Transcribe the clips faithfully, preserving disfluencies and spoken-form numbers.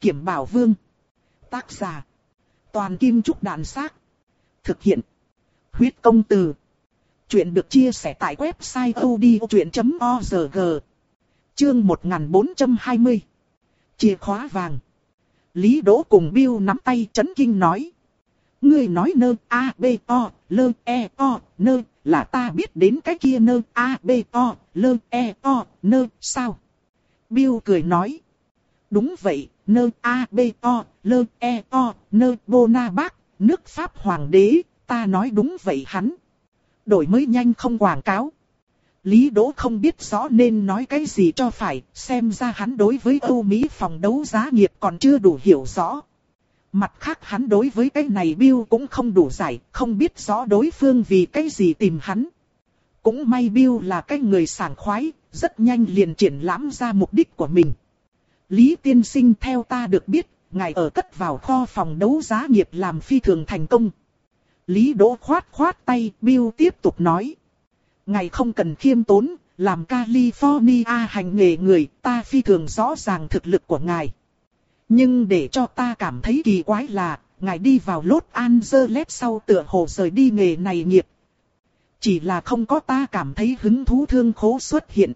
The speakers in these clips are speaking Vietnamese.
Kiểm Bảo Vương. Tác giả. Toàn Kim Trúc Đàn Xác. Thực hiện. Huyết Công Từ. Chuyện được chia sẻ tại website odchuyện chấm org. Chương một nghìn bốn trăm hai mươi. Chìa khóa vàng. Lý Đỗ cùng Bill nắm tay chấn kinh nói. Ngươi nói nơ a b o lơ e o nơ là ta biết đến cái kia nơ a b o lơ e o nơ sao? Bill cười nói. Đúng vậy, nơ a b o lơ e o nơ Bonaparte, nước Pháp hoàng đế, ta nói đúng vậy hắn. Đổi mới nhanh không quảng cáo. Lý Đỗ không biết rõ nên nói cái gì cho phải, xem ra hắn đối với Âu Mỹ phòng đấu giá nghiệp còn chưa đủ hiểu rõ. Mặt khác hắn đối với cái này Bill cũng không đủ giải, không biết rõ đối phương vì cái gì tìm hắn. Cũng may Bill là cái người sảng khoái, rất nhanh liền triển lãm ra mục đích của mình. Lý tiên sinh, theo ta được biết, ngài ở cất vào kho phòng đấu giá nghiệp làm phi thường thành công. Lý Đỗ khoát khoát tay, Bill tiếp tục nói. Ngài không cần khiêm tốn, làm California hành nghề người, ta phi thường rõ ràng thực lực của ngài. Nhưng để cho ta cảm thấy kỳ quái là, ngài đi vào Los Angeles sau tựa hồ rời đi nghề này nghiệp. Chỉ là không có ta cảm thấy hứng thú thương khố xuất hiện.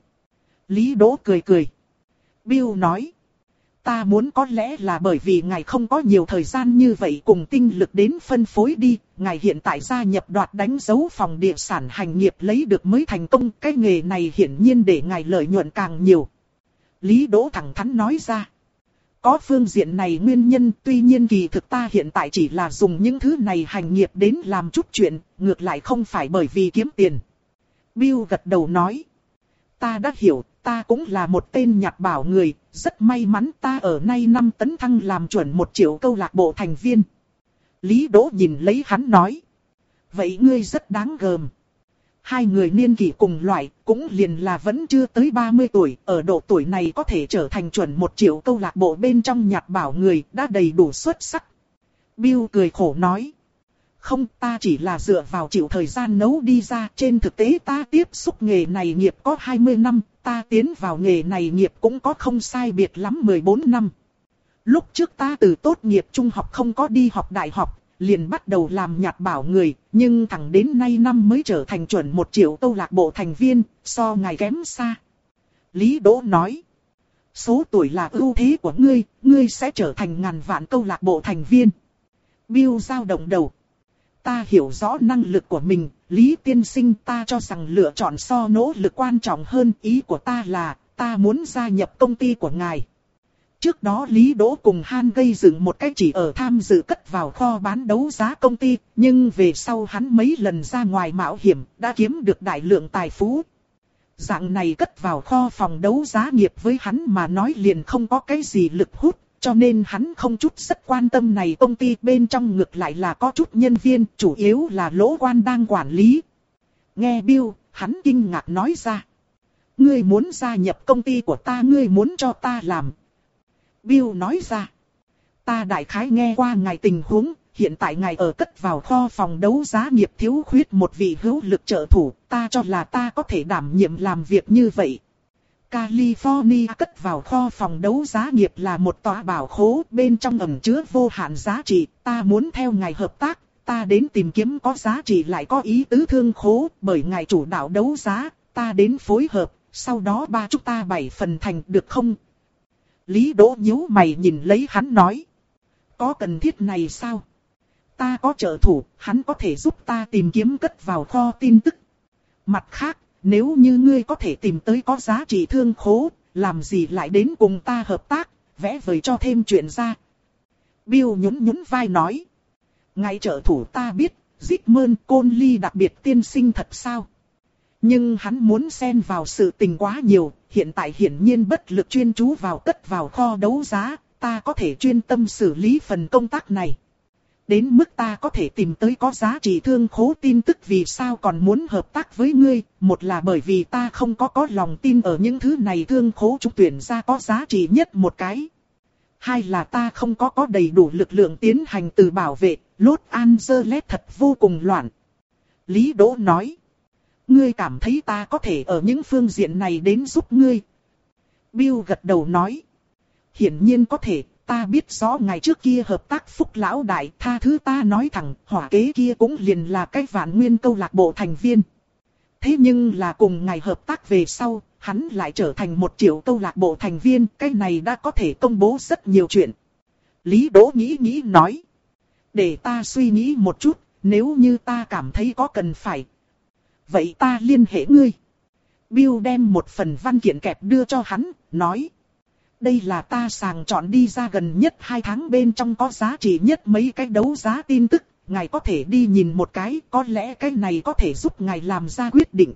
Lý Đỗ cười cười. Bill nói. Ta muốn có lẽ là bởi vì ngài không có nhiều thời gian như vậy cùng tinh lực đến phân phối đi. Ngài hiện tại gia nhập đoạt đánh dấu phòng địa sản hành nghiệp lấy được mới thành công. Cái nghề này hiển nhiên để ngài lợi nhuận càng nhiều. Lý Đỗ thẳng thắn nói ra. Có phương diện này nguyên nhân, tuy nhiên kỳ thực ta hiện tại chỉ là dùng những thứ này hành nghiệp đến làm chút chuyện, ngược lại không phải bởi vì kiếm tiền. Bill gật đầu nói. Ta đã hiểu, ta cũng là một tên nhặt bảo người, rất may mắn ta ở nay năm tấn thăng làm chuẩn một triệu câu lạc bộ thành viên. Lý Đỗ nhìn lấy hắn nói. Vậy ngươi rất đáng gờm. Hai người niên kỷ cùng loại, cũng liền là vẫn chưa tới ba mươi tuổi, ở độ tuổi này có thể trở thành chuẩn một triệu câu lạc bộ bên trong nhặt bảo người, đã đầy đủ xuất sắc. Bill cười khổ nói. Không, ta chỉ là dựa vào chịu thời gian nấu đi ra, trên thực tế ta tiếp xúc nghề này nghiệp có hai mươi năm, ta tiến vào nghề này nghiệp cũng có không sai biệt lắm mười bốn năm. Lúc trước ta từ tốt nghiệp trung học không có đi học đại học, liền bắt đầu làm nhặt bảo người, nhưng thẳng đến nay năm mới trở thành chuẩn một triệu câu lạc bộ thành viên, so ngài kém xa. Lý Đỗ nói, số tuổi là ưu thế của ngươi, ngươi sẽ trở thành ngàn vạn câu lạc bộ thành viên. Bill dao động đầu. Ta hiểu rõ năng lực của mình, Lý tiên sinh, ta cho rằng lựa chọn so nỗ lực quan trọng hơn, ý của ta là, ta muốn gia nhập công ty của ngài. Trước đó Lý Đỗ cùng Han gây dựng một cái chỉ ở tham dự cất vào kho bán đấu giá công ty, nhưng về sau hắn mấy lần ra ngoài mạo hiểm, đã kiếm được đại lượng tài phú. Dạng này cất vào kho phòng đấu giá nghiệp với hắn mà nói liền không có cái gì lực hút, cho nên hắn không chút rất quan tâm này, công ty bên trong ngược lại là có chút nhân viên, chủ yếu là Lỗ Quan đang quản lý. Nghe Bill, hắn kinh ngạc nói ra. Ngươi muốn gia nhập công ty của ta, ngươi muốn cho ta làm. Bill nói ra. Ta đại khái nghe qua ngài tình huống, hiện tại ngài ở cất vào kho phòng đấu giá nghiệp thiếu khuyết một vị hữu lực trợ thủ, ta cho là ta có thể đảm nhiệm làm việc như vậy. California cất vào kho phòng đấu giá nghiệp là một tòa bảo khố, bên trong ẩn chứa vô hạn giá trị, ta muốn theo ngài hợp tác, ta đến tìm kiếm có giá trị lại có ý tứ thương khố, bởi ngài chủ đạo đấu giá, ta đến phối hợp, sau đó ba chúng ta bảy phần thành được không? Lý Đỗ nhíu mày nhìn lấy hắn nói. Có cần thiết này sao? Ta có trợ thủ, hắn có thể giúp ta tìm kiếm cất vào kho tin tức. Mặt khác, nếu như ngươi có thể tìm tới có giá trị thương khố, làm gì lại đến cùng ta hợp tác, vẽ vời cho thêm chuyện ra. Bill nhún nhún vai nói. Ngài trợ thủ ta biết, Zygmunt Conley đặc biệt tiên sinh thật sao? Nhưng hắn muốn xen vào sự tình quá nhiều, hiện tại hiển nhiên bất lực chuyên chú vào cất vào kho đấu giá, ta có thể chuyên tâm xử lý phần công tác này. Đến mức ta có thể tìm tới có giá trị thương khố tin tức vì sao còn muốn hợp tác với ngươi, một là bởi vì ta không có có lòng tin ở những thứ này thương khố chúng tuyển ra có giá trị nhất một cái. Hai là ta không có có đầy đủ lực lượng tiến hành từ bảo vệ, Los Angeles thật vô cùng loạn. Lý Đỗ nói. Ngươi cảm thấy ta có thể ở những phương diện này đến giúp ngươi. Bill gật đầu nói. Hiển nhiên có thể, ta biết rõ ngày trước kia hợp tác Phúc lão đại, tha thứ ta nói thẳng, hỏa kế kia cũng liền là cái Vạn Nguyên câu lạc bộ thành viên. Thế nhưng là cùng ngày hợp tác về sau, hắn lại trở thành một triệu câu lạc bộ thành viên, cái này đã có thể công bố rất nhiều chuyện. Lý Đỗ nghĩ nghĩ nói. Để ta suy nghĩ một chút, nếu như ta cảm thấy có cần phải. Vậy ta liên hệ ngươi. Bill đem một phần văn kiện kẹp đưa cho hắn, nói. Đây là ta sàng chọn đi ra gần nhất hai tháng bên trong có giá trị nhất mấy cái đấu giá tin tức. Ngài có thể đi nhìn một cái, có lẽ cái này có thể giúp ngài làm ra quyết định.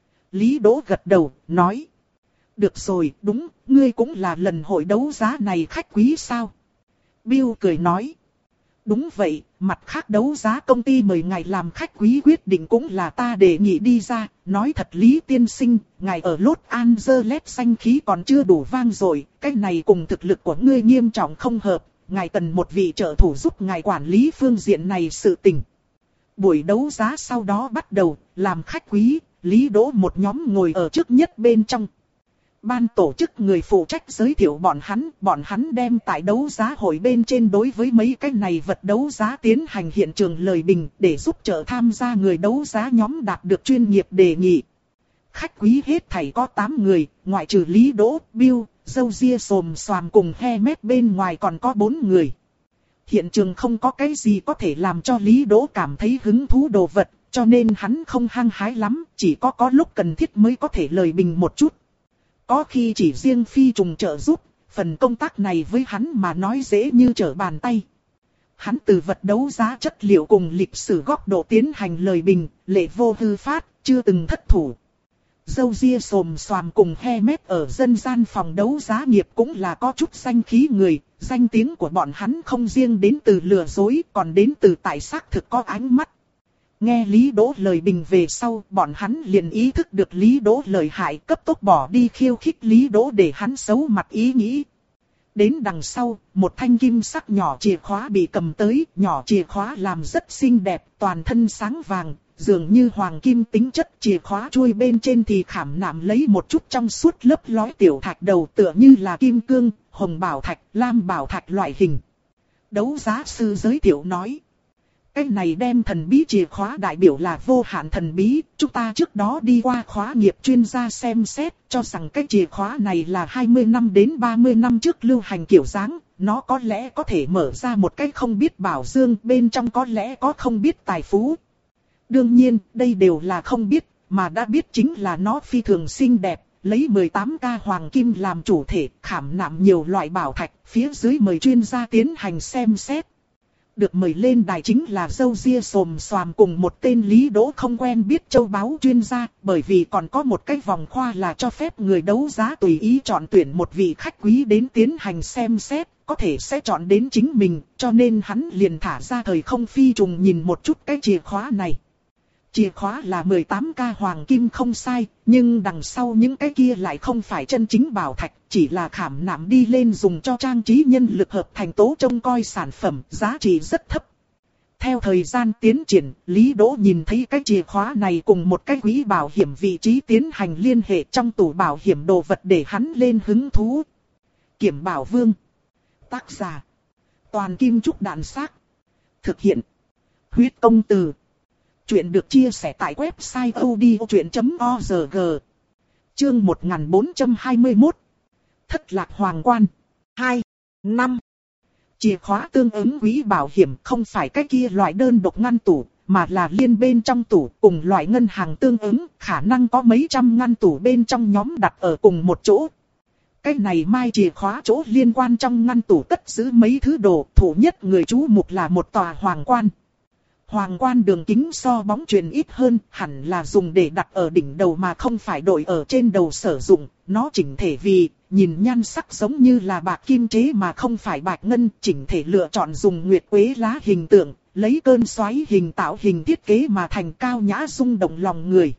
Lý Đỗ gật đầu, nói. Được rồi, đúng, ngươi cũng là lần hội đấu giá này khách quý sao? Bill cười nói. Đúng vậy, mặt khác đấu giá công ty mời ngài làm khách quý quyết định cũng là ta đề nghị đi ra. Nói thật Lý tiên sinh, ngài ở Los Angeles danh khí còn chưa đủ vang dội, cái này cùng thực lực của ngươi nghiêm trọng không hợp. Ngài cần một vị trợ thủ giúp ngài quản lý phương diện này sự tình. Buổi đấu giá sau đó bắt đầu, làm khách quý, Lý Đỗ một nhóm ngồi ở trước nhất bên trong. Ban tổ chức người phụ trách giới thiệu bọn hắn, bọn hắn đem tại đấu giá hội bên trên đối với mấy cái này vật đấu giá tiến hành hiện trường lời bình để giúp trợ tham gia người đấu giá nhóm đạt được chuyên nghiệp đề nghị. Khách quý hết thảy có tám người, ngoại trừ Lý Đỗ, Bill, Dâu ria xồm xoàm cùng Hemet bên ngoài còn có bốn người. Hiện trường không có cái gì có thể làm cho Lý Đỗ cảm thấy hứng thú đồ vật, cho nên hắn không hăng hái lắm, chỉ có có lúc cần thiết mới có thể lời bình một chút. Có khi chỉ riêng phi trùng trợ giúp, phần công tác này với hắn mà nói dễ như trở bàn tay. Hắn từ vật đấu giá chất liệu cùng lịch sử góc độ tiến hành lời bình, lệ vô hư phát, chưa từng thất thủ. Dâu ria xồm xoàm cùng Hemet ở dân gian phòng đấu giá nghiệp cũng là có chút danh khí người, danh tiếng của bọn hắn không riêng đến từ lừa dối, còn đến từ tại xác thực có ánh mắt. Nghe Lý Đỗ lời bình về sau, bọn hắn liền ý thức được Lý Đỗ lời hại, cấp tốc bỏ đi khiêu khích Lý Đỗ để hắn xấu mặt ý nghĩ. Đến đằng sau, một thanh kim sắc nhỏ chìa khóa bị cầm tới, nhỏ chìa khóa làm rất xinh đẹp, toàn thân sáng vàng, dường như hoàng kim tính chất. Chìa khóa chuôi bên trên thì khảm nạm lấy một chút trong suốt lớp lói tiểu thạch đầu tựa như là kim cương, hồng bảo thạch, lam bảo thạch loại hình. Đấu giá sư giới thiệu nói. Cái này đem thần bí chìa khóa đại biểu là vô hạn thần bí, chúng ta trước đó đi qua khóa nghiệp chuyên gia xem xét, cho rằng cái chìa khóa này là hai mươi năm đến ba mươi năm trước lưu hành kiểu dáng, nó có lẽ có thể mở ra một cái không biết bảo dương, bên trong có lẽ có không biết tài phú. Đương nhiên, đây đều là không biết, mà đã biết chính là nó phi thường xinh đẹp, lấy mười tám ca hoàng kim làm chủ thể, khảm nạm nhiều loại bảo thạch, phía dưới mời chuyên gia tiến hành xem xét. Được mời lên đài chính là Dâu ria xồm xoàm cùng một tên Lý Đỗ không quen biết châu báu chuyên gia, bởi vì còn có một cái vòng khoa là cho phép người đấu giá tùy ý chọn tuyển một vị khách quý đến tiến hành xem xét, có thể sẽ chọn đến chính mình, cho nên hắn liền thả ra thời không phi trùng nhìn một chút cái chìa khóa này. Chìa khóa là mười tám ca hoàng kim không sai, nhưng đằng sau những cái kia lại không phải chân chính bảo thạch, chỉ là khảm nạm đi lên dùng cho trang trí nhân lực hợp thành tố trông coi sản phẩm, giá trị rất thấp. Theo thời gian tiến triển, Lý Đỗ nhìn thấy cái chìa khóa này cùng một cái quỹ bảo hiểm vị trí tiến hành liên hệ trong tủ bảo hiểm đồ vật để hắn lên hứng thú. Kiểm Bảo Vương. Tác giả. Toàn Kim Trúc Đạn Xác. Thực hiện. Huyết Công Từ. Chuyện được chia sẻ tại website odchuyện chấm org. Chương một nghìn bốn trăm hai mươi mốt. Thất lạc hoàng quan. hai. năm. Chìa khóa tương ứng quỹ bảo hiểm không phải cái kia loại đơn độc ngăn tủ, mà là liên bên trong tủ cùng loại ngân hàng tương ứng, khả năng có mấy trăm ngăn tủ bên trong nhóm đặt ở cùng một chỗ. Cái này mai chìa khóa chỗ liên quan trong ngăn tủ cất giữ mấy thứ đồ, thủ nhất người chú mục là một tòa hoàng quan. Hoàng quan đường kính so bóng chuyền ít hơn, hẳn là dùng để đặt ở đỉnh đầu mà không phải đội ở trên đầu sử dụng. Nó chỉnh thể vì, nhìn nhan sắc giống như là bạc kim chế mà không phải bạc ngân, chỉnh thể lựa chọn dùng nguyệt quế lá hình tượng, lấy cơn xoáy hình tạo hình thiết kế mà thành cao nhã rung động lòng người.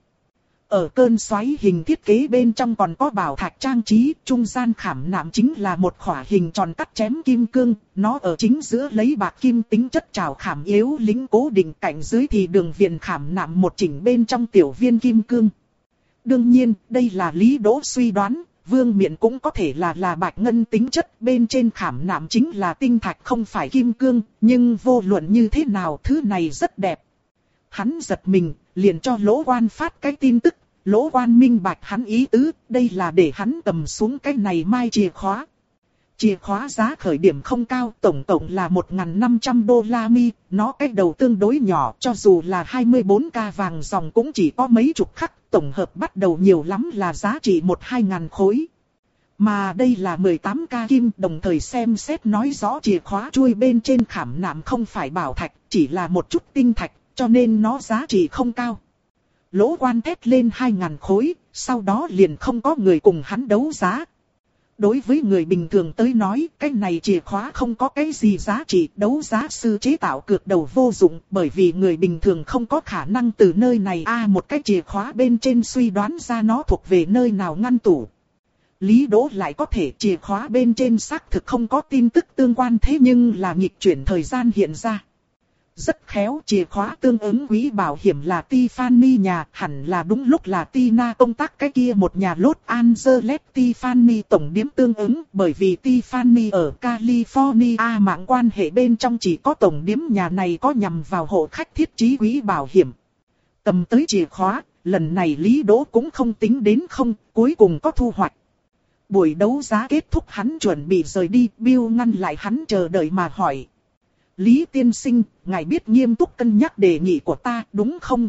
Ở cơn xoáy hình thiết kế bên trong còn có bảo thạch trang trí, trung gian khảm nạm chính là một khỏa hình tròn cắt chém kim cương, nó ở chính giữa lấy bạc kim tính chất trào khảm yếu lính cố định, cạnh dưới thì đường viền khảm nạm một chỉnh bên trong tiểu viên kim cương. Đương nhiên, đây là Lý Đỗ suy đoán, vương miện cũng có thể là là bạch ngân tính chất, bên trên khảm nạm chính là tinh thạch không phải kim cương, nhưng vô luận như thế nào thứ này rất đẹp. Hắn giật mình, liền cho Lỗ Quan phát cái tin tức, Lỗ Quan minh bạch hắn ý tứ, đây là để hắn cầm xuống cái này mai chìa khóa. Chìa khóa giá khởi điểm không cao, tổng cộng là một nghìn năm trăm đô la mi, nó cái đầu tương đối nhỏ, cho dù là hai mươi bốn ca vàng dòng cũng chỉ có mấy chục khắc, tổng hợp bắt đầu nhiều lắm là giá trị một hai ngàn khối. Mà đây là mười tám ca kim, đồng thời xem xét nói rõ chìa khóa chuôi bên trên khảm nạm không phải bảo thạch, chỉ là một chút tinh thạch, cho nên nó giá trị không cao. Lỗ Quan thét lên hai ngàn khối, sau đó liền không có người cùng hắn đấu giá. Đối với người bình thường tới nói, cái này chìa khóa không có cái gì giá trị, đấu giá sư chế tạo cược đầu vô dụng, bởi vì người bình thường không có khả năng từ nơi này a à, một cái chìa khóa bên trên suy đoán ra nó thuộc về nơi nào ngăn tủ. Lý Đỗ lại có thể chìa khóa bên trên xác thực không có tin tức tương quan, thế nhưng là nghịch chuyển thời gian hiện ra. Rất khéo, chìa khóa tương ứng quỹ bảo hiểm là Tiffany nhà, hẳn là đúng lúc là Tina công tác cái kia một nhà Los Angeles Tiffany tổng điếm tương ứng, bởi vì Tiffany ở California mạng quan hệ bên trong chỉ có tổng điếm nhà này có nhằm vào hộ khách thiết trí quỹ bảo hiểm. Cầm tới chìa khóa, lần này Lý Đỗ cũng không tính đến không, cuối cùng có thu hoạch. Buổi đấu giá kết thúc, hắn chuẩn bị rời đi, Bill ngăn lại hắn chờ đợi mà hỏi. Lý tiên sinh, ngài biết nghiêm túc cân nhắc đề nghị của ta, đúng không?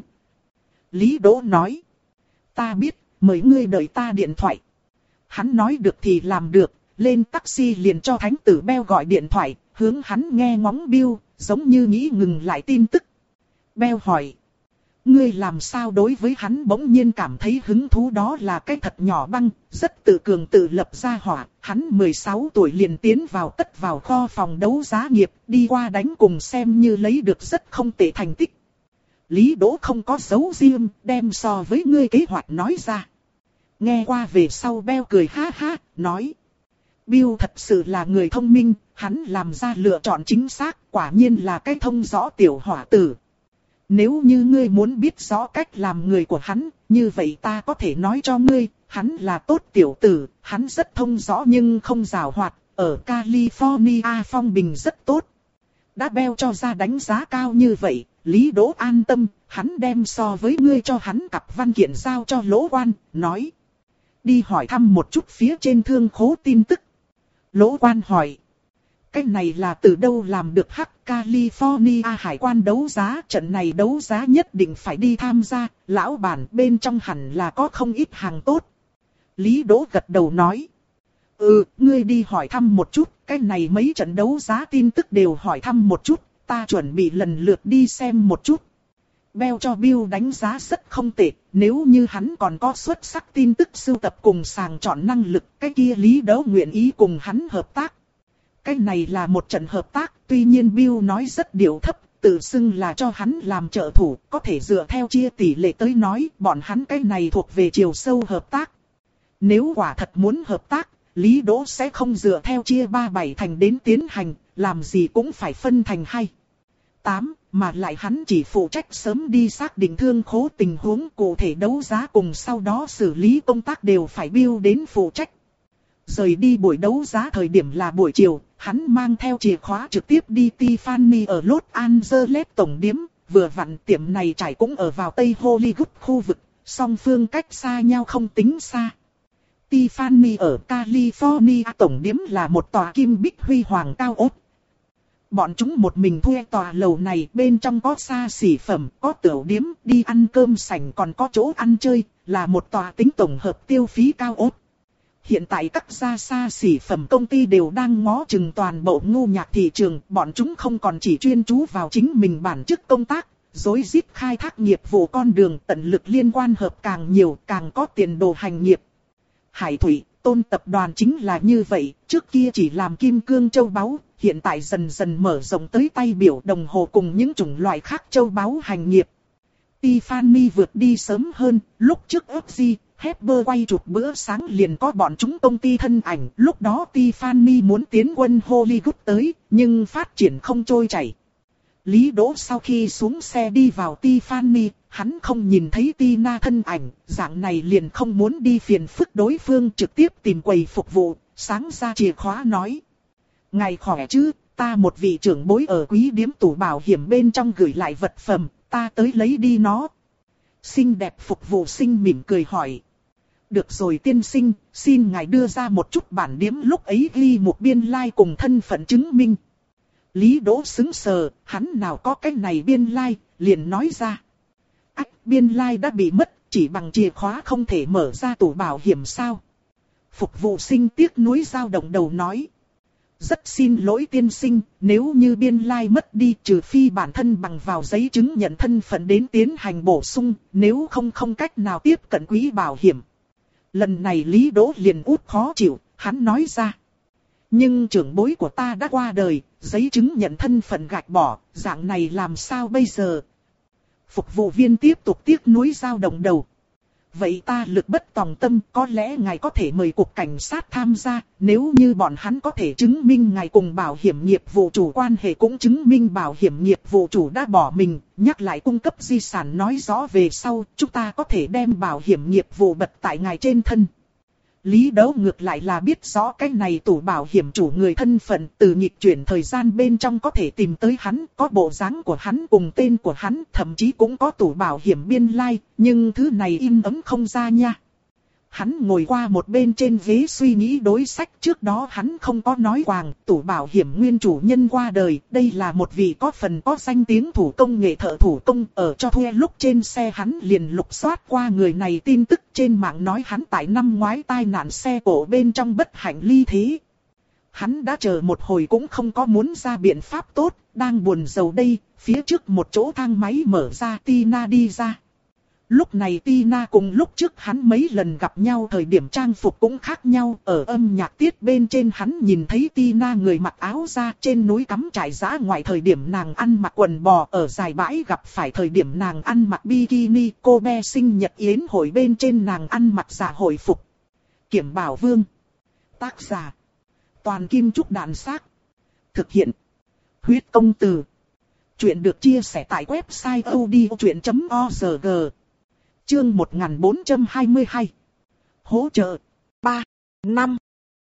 Lý Đỗ nói. Ta biết, mời ngươi đợi ta điện thoại. Hắn nói được thì làm được, lên taxi liền cho thánh tử Bell gọi điện thoại, hướng hắn nghe ngóng Bill, giống như nghĩ ngừng lại tin tức. Bell hỏi. Ngươi làm sao đối với hắn bỗng nhiên cảm thấy hứng thú, đó là cái thật nhỏ băng, rất tự cường tự lập ra hỏa, hắn mười sáu tuổi liền tiến vào tất vào kho phòng đấu giá nghiệp, đi qua đánh cùng xem như lấy được rất không tệ thành tích. Lý Đỗ không có giấu riêng, đem so với ngươi kế hoạch nói ra. Nghe qua về sau Bell cười ha ha, nói. Bill thật sự là người thông minh, hắn làm ra lựa chọn chính xác, quả nhiên là cái thông rõ tiểu hỏa tử. Nếu như ngươi muốn biết rõ cách làm người của hắn, như vậy ta có thể nói cho ngươi, hắn là tốt tiểu tử, hắn rất thông rõ nhưng không giàu hoạt, ở California phong bình rất tốt. Đã Bell cho ra đánh giá cao như vậy, Lý Đỗ an tâm, hắn đem so với ngươi cho hắn cặp văn kiện giao cho Lỗ Quan, nói. Đi hỏi thăm một chút phía trên thương khố tin tức. Lỗ Quan hỏi. Cái này là từ đâu làm được hắc California hải quan đấu giá, trận này đấu giá nhất định phải đi tham gia, lão bản bên trong hẳn là có không ít hàng tốt. Lý Đỗ gật đầu nói. Ừ, ngươi đi hỏi thăm một chút, cái này mấy trận đấu giá tin tức đều hỏi thăm một chút, ta chuẩn bị lần lượt đi xem một chút. Bell cho Bill đánh giá rất không tệ, nếu như hắn còn có xuất sắc tin tức sưu tập cùng sàng chọn năng lực, cái kia Lý Đỗ nguyện ý cùng hắn hợp tác. Cái này là một trận hợp tác, tuy nhiên Bill nói rất điệu thấp, tự xưng là cho hắn làm trợ thủ, có thể dựa theo chia tỷ lệ tới nói, bọn hắn cái này thuộc về chiều sâu hợp tác. Nếu quả thật muốn hợp tác, Lý Đỗ sẽ không dựa theo chia ba bảy thành đến tiến hành, làm gì cũng phải phân thành hai tám, mà lại hắn chỉ phụ trách sớm đi xác định thương khố tình huống cụ thể đấu giá cùng sau đó xử lý công tác đều phải Bill đến phụ trách. Rời đi buổi đấu giá thời điểm là buổi chiều, hắn mang theo chìa khóa trực tiếp đi Tiffany ở Los Angeles tổng điếm, vừa vặn tiệm này trải cũng ở vào Tây Hollywood khu vực, song phương cách xa nhau không tính xa. Tiffany ở California tổng điếm là một tòa kim bích huy hoàng cao ốt. Bọn chúng một mình thuê tòa lầu này, bên trong có xa xỉ phẩm, có tiểu điếm, đi ăn cơm sảnh còn có chỗ ăn chơi, là một tòa tính tổng hợp tiêu phí cao ốt. Hiện tại các gia xa xỉ phẩm công ty đều đang ngó chừng toàn bộ ngu nhạc thị trường, bọn chúng không còn chỉ chuyên chú vào chính mình bản chức công tác, rối rít khai thác nghiệp vụ con đường, tận lực liên quan hợp càng nhiều, càng có tiền đồ hành nghiệp. Hải Thủy, Tôn tập đoàn chính là như vậy, trước kia chỉ làm kim cương châu báu, hiện tại dần dần mở rộng tới tay biểu đồng hồ cùng những chủng loại khác châu báu hành nghiệp. Tiffany vượt đi sớm hơn, lúc trước ước gì, Hepburn quay chụp bữa sáng liền có bọn chúng công ty thân ảnh, lúc đó Tiffany muốn tiến quân Hollywood tới, nhưng phát triển không trôi chảy. Lý Đỗ sau khi xuống xe đi vào Tiffany, hắn không nhìn thấy Tina thân ảnh, dạng này liền không muốn đi phiền phức đối phương, trực tiếp tìm quầy phục vụ, sáng ra chìa khóa nói. Ngài khỏe chứ, ta một vị trưởng bối ở quý điếm tủ bảo hiểm bên trong gửi lại vật phẩm, ta tới lấy đi nó. Xinh đẹp phục vụ sinh mỉm cười hỏi. Được rồi tiên sinh, xin ngài đưa ra một chút bản điếm lúc ấy ghi một biên lai like cùng thân phận chứng minh. Lý Đỗ sững sờ, hắn nào có cái này biên lai, like, liền nói ra. Ách, biên lai like đã bị mất, chỉ bằng chìa khóa không thể mở ra tủ bảo hiểm sao? Phục vụ sinh tiếc nuối dao động đầu nói. Rất xin lỗi tiên sinh, nếu như biên lai like mất đi trừ phi bản thân bằng vào giấy chứng nhận thân phận đến tiến hành bổ sung, nếu không không cách nào tiếp cận quỹ bảo hiểm. Lần này Lý Đỗ liền út khó chịu, hắn nói ra. Nhưng trưởng bối của ta đã qua đời, giấy chứng nhận thân phận gạch bỏ, dạng này làm sao bây giờ? Phục vụ viên tiếp tục tiếc nuối dao động đầu. Vậy ta lực bất tòng tâm, có lẽ ngài có thể mời cục cảnh sát tham gia, nếu như bọn hắn có thể chứng minh ngài cùng bảo hiểm nghiệp vụ chủ quan hệ cũng chứng minh bảo hiểm nghiệp vụ chủ đã bỏ mình, nhắc lại cung cấp di sản nói rõ về sau, chúng ta có thể đem bảo hiểm nghiệp vụ bật tại ngài trên thân. Lý Đỗ ngược lại là biết rõ cái này tủ bảo hiểm chủ người thân phận, từ nghịch chuyển thời gian bên trong có thể tìm tới hắn, có bộ dáng của hắn cùng tên của hắn, thậm chí cũng có tủ bảo hiểm biên lai, like, nhưng thứ này in ấn không ra nha. Hắn ngồi qua một bên trên ghế suy nghĩ đối sách, trước đó hắn không có nói quàng, tủ bảo hiểm nguyên chủ nhân qua đời, đây là một vị có phần có danh tiếng thủ công nghệ thợ thủ công, ở cho thuê lúc trên xe hắn liền lục soát qua người này tin tức trên mạng nói hắn tại năm ngoái tai nạn xe cộ bên trong bất hạnh ly thế. Hắn đã chờ một hồi cũng không có muốn ra biện pháp tốt, đang buồn rầu đây, phía trước một chỗ thang máy mở ra Tina đi ra. Lúc này Tina cùng lúc trước hắn mấy lần gặp nhau thời điểm trang phục cũng khác nhau. Ở âm nhạc tiết bên trên hắn nhìn thấy Tina người mặc áo da, trên núi cắm trại dã ngoại thời điểm nàng ăn mặc quần bò, ở dài bãi gặp phải thời điểm nàng ăn mặc bikini, cô bé sinh nhật yến hội bên trên nàng ăn mặc dạ hội phục. Kiểm Bảo Vương. Tác giả. Toàn Kim Trúc Đạn Xác. Thực hiện. Huyết Công Từ. Chuyện được chia sẻ tại website odchuyện chấm org. Chương một nghìn bốn trăm hai mươi hai. Hỗ trợ. ba. năm.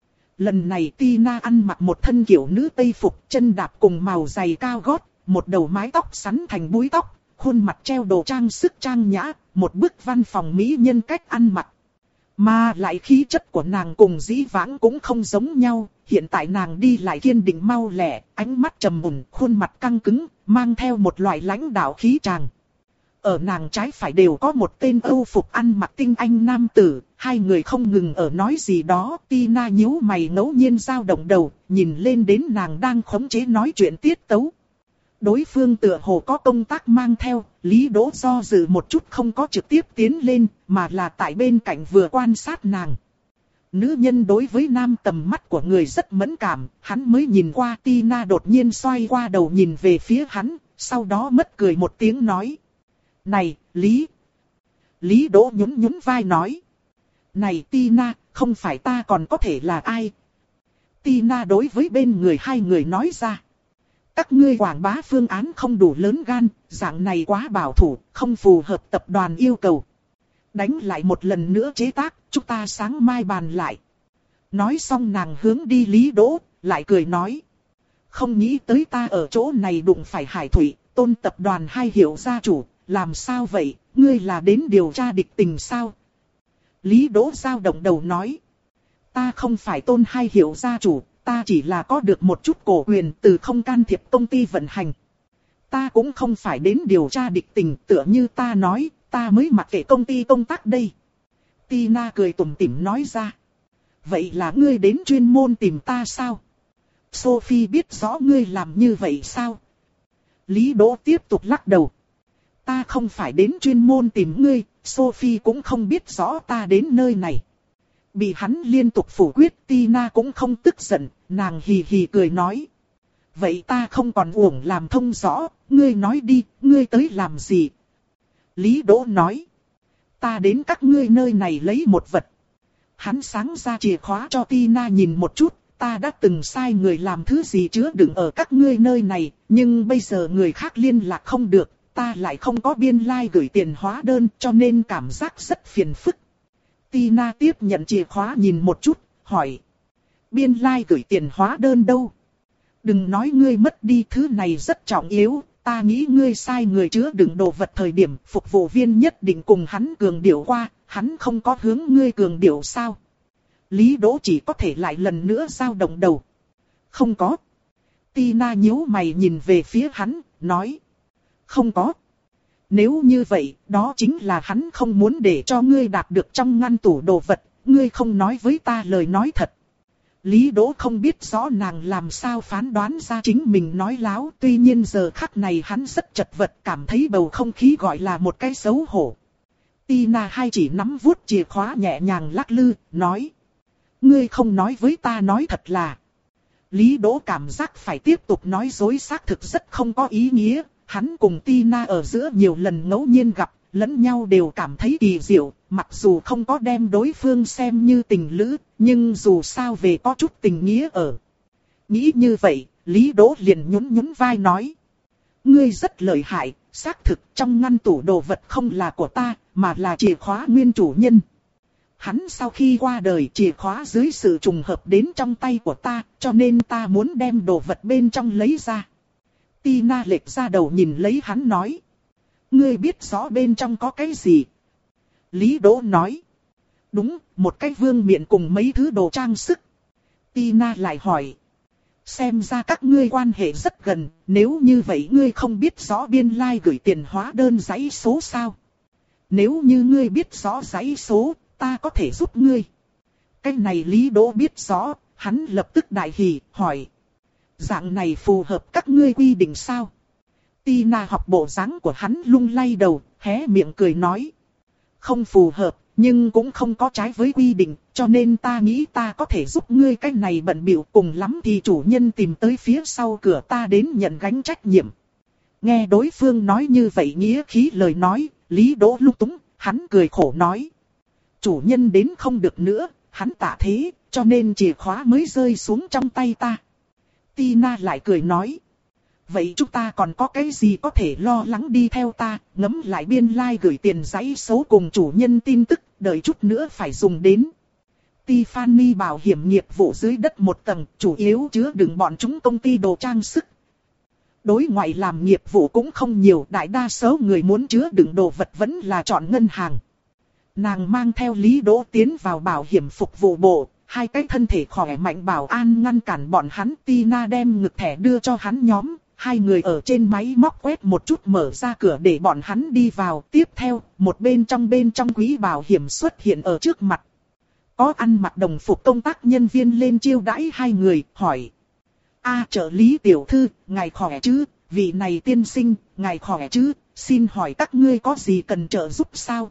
Lần này Tina ăn mặc một thân kiểu nữ tây phục, chân đạp cùng màu giày cao gót, một đầu mái tóc sắn thành búi tóc, khuôn mặt treo đồ trang sức trang nhã, một bức văn phòng mỹ nhân cách ăn mặc. Mà lại khí chất của nàng cùng dĩ vãng cũng không giống nhau, hiện tại nàng đi lại kiên định mau lẹ, ánh mắt trầm mùn, khuôn mặt căng cứng, mang theo một loại lãnh đạo khí tràng. Ở nàng trái phải đều có một tên âu phục ăn mặc tinh anh nam tử, hai người không ngừng ở nói gì đó. Tina nhíu mày ngẫu nhiên dao động đầu, nhìn lên đến nàng đang khống chế nói chuyện tiết tấu. Đối phương tựa hồ có công tác mang theo, Lý Đỗ do dự một chút không có trực tiếp tiến lên, mà là tại bên cạnh vừa quan sát nàng. Nữ nhân đối với nam tầm mắt của người rất mẫn cảm, hắn mới nhìn qua Tina đột nhiên xoay qua đầu nhìn về phía hắn, sau đó mất cười một tiếng nói. Này, Lý. Lý Đỗ nhún nhún vai nói. Này Tina, không phải ta còn có thể là ai? Tina đối với bên người hai người nói ra. Các ngươi quảng bá phương án không đủ lớn gan, dạng này quá bảo thủ, không phù hợp tập đoàn yêu cầu. Đánh lại một lần nữa chế tác, chúng ta sáng mai bàn lại. Nói xong nàng hướng đi Lý Đỗ, lại cười nói. Không nghĩ tới ta ở chỗ này đụng phải Hải Thủy, Tôn tập đoàn hai hiệu gia chủ. Làm sao vậy, ngươi là đến điều tra địch tình sao? Lý Đỗ dao động đầu nói. Ta không phải Tôn hai hiệu gia chủ, ta chỉ là có được một chút cổ quyền từ không can thiệp công ty vận hành. Ta cũng không phải đến điều tra địch tình, tựa như ta nói, ta mới mặc kệ công ty công tác đây. Tina cười tủm tỉm nói ra. Vậy là ngươi đến chuyên môn tìm ta sao? Sophie biết rõ ngươi làm như vậy sao? Lý Đỗ tiếp tục lắc đầu. Ta không phải đến chuyên môn tìm ngươi, Sophie cũng không biết rõ ta đến nơi này. Bị hắn liên tục phủ quyết, Tina cũng không tức giận, nàng hì hì cười nói. Vậy ta không còn uổng làm thông rõ, ngươi nói đi, ngươi tới làm gì? Lý Đỗ nói. Ta đến các ngươi nơi này lấy một vật. Hắn sáng ra chìa khóa cho Tina nhìn một chút, ta đã từng sai người làm thứ gì chứa đựng ở các ngươi nơi này, nhưng bây giờ người khác liên lạc không được, ta lại không có biên lai like gửi tiền hóa đơn, cho nên cảm giác rất phiền phức. Tina tiếp nhận chìa khóa nhìn một chút, hỏi. Biên lai like gửi tiền hóa đơn đâu? Đừng nói ngươi mất đi, thứ này rất trọng yếu, ta nghĩ ngươi sai người chứa đựng đồ vật thời điểm phục vụ viên nhất định cùng hắn cường điệu qua, hắn không có hướng ngươi cường điệu sao? Lý Đỗ chỉ có thể lại lần nữa dao động đầu. Không có. Tina nhíu mày nhìn về phía hắn, nói. Không có. Nếu như vậy, đó chính là hắn không muốn để cho ngươi đạt được trong ngăn tủ đồ vật, ngươi không nói với ta lời nói thật. Lý Đỗ không biết rõ nàng làm sao phán đoán ra chính mình nói láo, tuy nhiên giờ khắc này hắn rất chật vật, cảm thấy bầu không khí gọi là một cái xấu hổ. Tina hai chỉ nắm vuốt chìa khóa nhẹ nhàng lắc lư, nói. Ngươi không nói với ta nói thật là. Lý Đỗ cảm giác phải tiếp tục nói dối xác thực rất không có ý nghĩa, hắn cùng Tina ở giữa nhiều lần ngẫu nhiên gặp, lẫn nhau đều cảm thấy kỳ diệu, mặc dù không có đem đối phương xem như tình lữ, nhưng dù sao về có chút tình nghĩa ở. Nghĩ như vậy, Lý Đỗ liền nhún nhún vai nói. Ngươi rất lợi hại, xác thực trong ngăn tủ đồ vật không là của ta, mà là chìa khóa nguyên chủ nhân. Hắn sau khi qua đời chìa khóa dưới sự trùng hợp đến trong tay của ta, cho nên ta muốn đem đồ vật bên trong lấy ra. Tina lệch ra đầu nhìn lấy hắn nói. Ngươi biết rõ bên trong có cái gì? Lý Đỗ nói. Đúng, một cái vương miện cùng mấy thứ đồ trang sức. Tina lại hỏi. Xem ra các ngươi quan hệ rất gần, nếu như vậy ngươi không biết rõ biên lai like gửi tiền hóa đơn dãy số sao? Nếu như ngươi biết rõ dãy số, ta có thể giúp ngươi. Cái này Lý Đỗ biết rõ, hắn lập tức đại hỉ, hỏi. Dạng này phù hợp các ngươi quy định sao? Tina học bộ dáng của hắn lung lay đầu, hé miệng cười nói. Không phù hợp, nhưng cũng không có trái với quy định, cho nên ta nghĩ ta có thể giúp ngươi. Cái này bận bịu, cùng lắm thì chủ nhân tìm tới phía sau cửa ta đến nhận gánh trách nhiệm. Nghe đối phương nói như vậy nghĩa khí lời nói, Lý Đỗ lung túng, hắn cười khổ nói. Chủ nhân đến không được nữa, hắn tạ thế, cho nên chìa khóa mới rơi xuống trong tay ta. Tina lại cười nói. Vậy chúng ta còn có cái gì có thể lo lắng, đi theo ta, ngấm lại biên lai like gửi tiền dãy số cùng chủ nhân tin tức, đợi chút nữa phải dùng đến. Tiffany bảo hiểm nghiệp vụ dưới đất một tầng, chủ yếu chứa đựng bọn chúng công ty đồ trang sức. Đối ngoại làm nghiệp vụ cũng không nhiều, đại đa số người muốn chứa đựng đồ vật vẫn là chọn ngân hàng. Nàng mang theo Lý Đỗ tiến vào bảo hiểm phục vụ bộ, hai cái thân thể khỏe mạnh bảo an ngăn cản bọn hắn. Tina đem ngực thẻ đưa cho hắn nhóm, hai người ở trên máy móc quét một chút mở ra cửa để bọn hắn đi vào. Tiếp theo, một bên trong bên trong quỹ bảo hiểm xuất hiện ở trước mặt. Có ăn mặc đồng phục công tác nhân viên lên chiêu đãi hai người, hỏi. A trợ lý tiểu thư, ngài khỏe chứ, vị này tiên sinh, ngài khỏe chứ, xin hỏi các ngươi có gì cần trợ giúp sao?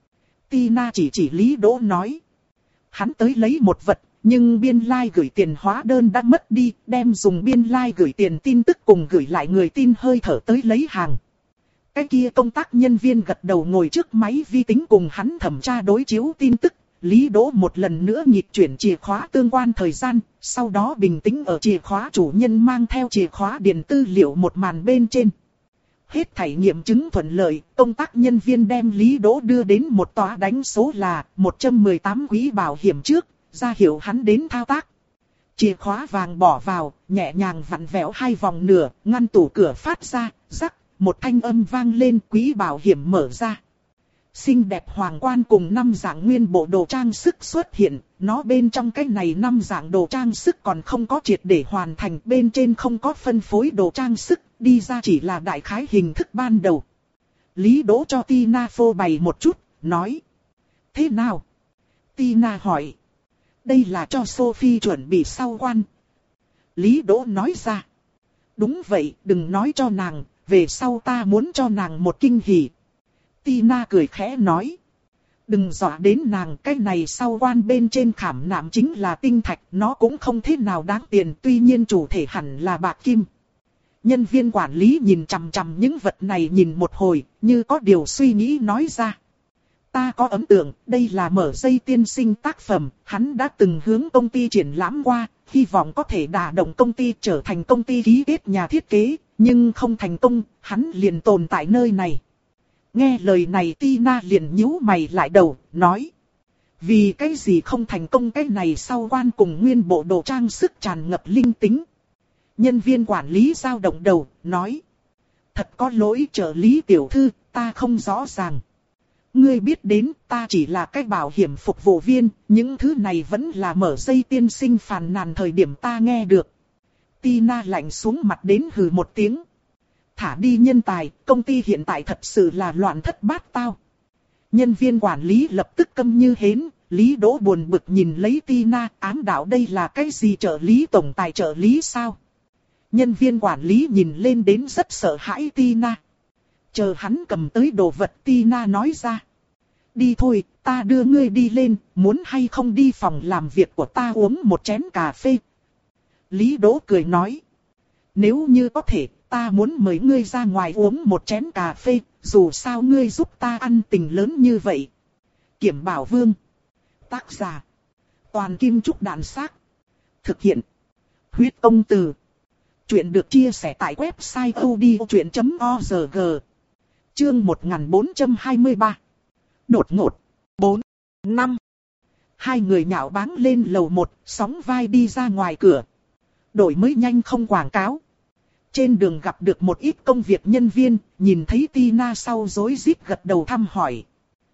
Tina chỉ chỉ Lý Đỗ nói. Hắn tới lấy một vật, nhưng biên lai like gửi tiền hóa đơn đã mất đi, đem dùng biên lai like gửi tiền tin tức cùng gửi lại người tin hơi thở tới lấy hàng. Cái kia công tác nhân viên gật đầu ngồi trước máy vi tính cùng hắn thẩm tra đối chiếu tin tức. Lý Đỗ một lần nữa nhịp chuyển chìa khóa tương quan thời gian, sau đó bình tĩnh ở chìa khóa chủ nhân mang theo chìa khóa điền tư liệu một màn bên trên. Hết thảy nghiệm chứng thuận lợi, công tác nhân viên đem Lý Đỗ đưa đến một tòa đánh số là một trăm mười tám quỹ bảo hiểm trước, ra hiệu hắn đến thao tác. Chìa khóa vàng bỏ vào, nhẹ nhàng vặn vẹo hai vòng nửa, ngăn tủ cửa phát ra, rắc, một thanh âm vang lên, quỹ bảo hiểm mở ra. Xinh đẹp hoàng quan cùng năm dạng nguyên bộ đồ trang sức xuất hiện, nó bên trong cái này năm dạng đồ trang sức còn không có triệt để hoàn thành, bên trên không có phân phối đồ trang sức, đi ra chỉ là đại khái hình thức ban đầu. Lý Đỗ cho Tina phô bày một chút, nói. Thế nào? Tina hỏi. Đây là cho Sophie chuẩn bị sau quan. Lý Đỗ nói ra. Đúng vậy, đừng nói cho nàng, về sau ta muốn cho nàng một kinh hỉ. Tina cười khẽ nói. Đừng dọa đến nàng, cái này sau quan bên trên khảm nạm chính là tinh thạch, nó cũng không thế nào đáng tiền, tuy nhiên chủ thể hẳn là bạc kim. Nhân viên quản lý nhìn chằm chằm những vật này nhìn một hồi, như có điều suy nghĩ nói ra. Ta có ấn tượng, đây là Mở Dây tiên sinh tác phẩm, hắn đã từng hướng công ty triển lãm qua, hy vọng có thể đả động công ty trở thành công ty ký kết nhà thiết kế, nhưng không thành công, hắn liền tồn tại nơi này. Nghe lời này Tina liền nhíu mày lại đầu, nói. Vì cái gì không thành công cái này sau quan cùng nguyên bộ đồ trang sức tràn ngập linh tính. Nhân viên quản lý dao động đầu, nói. Thật có lỗi trợ lý tiểu thư, ta không rõ ràng. Ngươi biết đến, ta chỉ là cái bảo hiểm phục vụ viên, những thứ này vẫn là Mở Dây tiên sinh phàn nàn thời điểm ta nghe được. Tina lạnh xuống mặt đến hừ một tiếng. Thả đi nhân tài, công ty hiện tại thật sự là loạn thất bát tao. Nhân viên quản lý lập tức câm như hến, Lý Đỗ buồn bực nhìn lấy Tina, ám đạo đây là cái gì trợ lý tổng tài trợ lý sao? Nhân viên quản lý nhìn lên đến rất sợ hãi Tina. Chờ hắn cầm tới đồ vật Tina nói ra. Đi thôi, ta đưa ngươi đi lên, muốn hay không đi phòng làm việc của ta uống một chén cà phê. Lý Đỗ cười nói. Nếu như có thể, ta muốn mời ngươi ra ngoài uống một chén cà phê, dù sao ngươi giúp ta ăn tình lớn như vậy. Kiểm Bảo Vương. Tác giả. Toàn Kim Trúc Đạn Xác. Thực hiện. Huyết Công Từ. Chuyện được chia sẻ tại website odchuyện chấm org. Chương một nghìn bốn trăm hai mươi ba. Đột ngột. bốn. năm. Hai người nhạo báng lên lầu một, sóng vai đi ra ngoài cửa. Đổi mới nhanh không quảng cáo. Trên đường gặp được một ít công việc nhân viên, nhìn thấy Tina sau rối rít gật đầu thăm hỏi.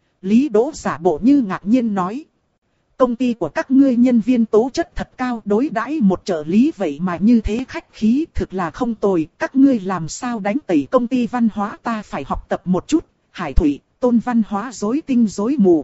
Lý Đỗ giả bộ như ngạc nhiên nói. Công ty của các ngươi nhân viên tố chất thật cao, đối đãi một trợ lý vậy mà như thế khách khí, thực là không tồi. Các ngươi làm sao đánh tẩy công ty văn hóa, ta phải học tập một chút. Hải Thụy, Tôn văn hóa rối tinh rối mù.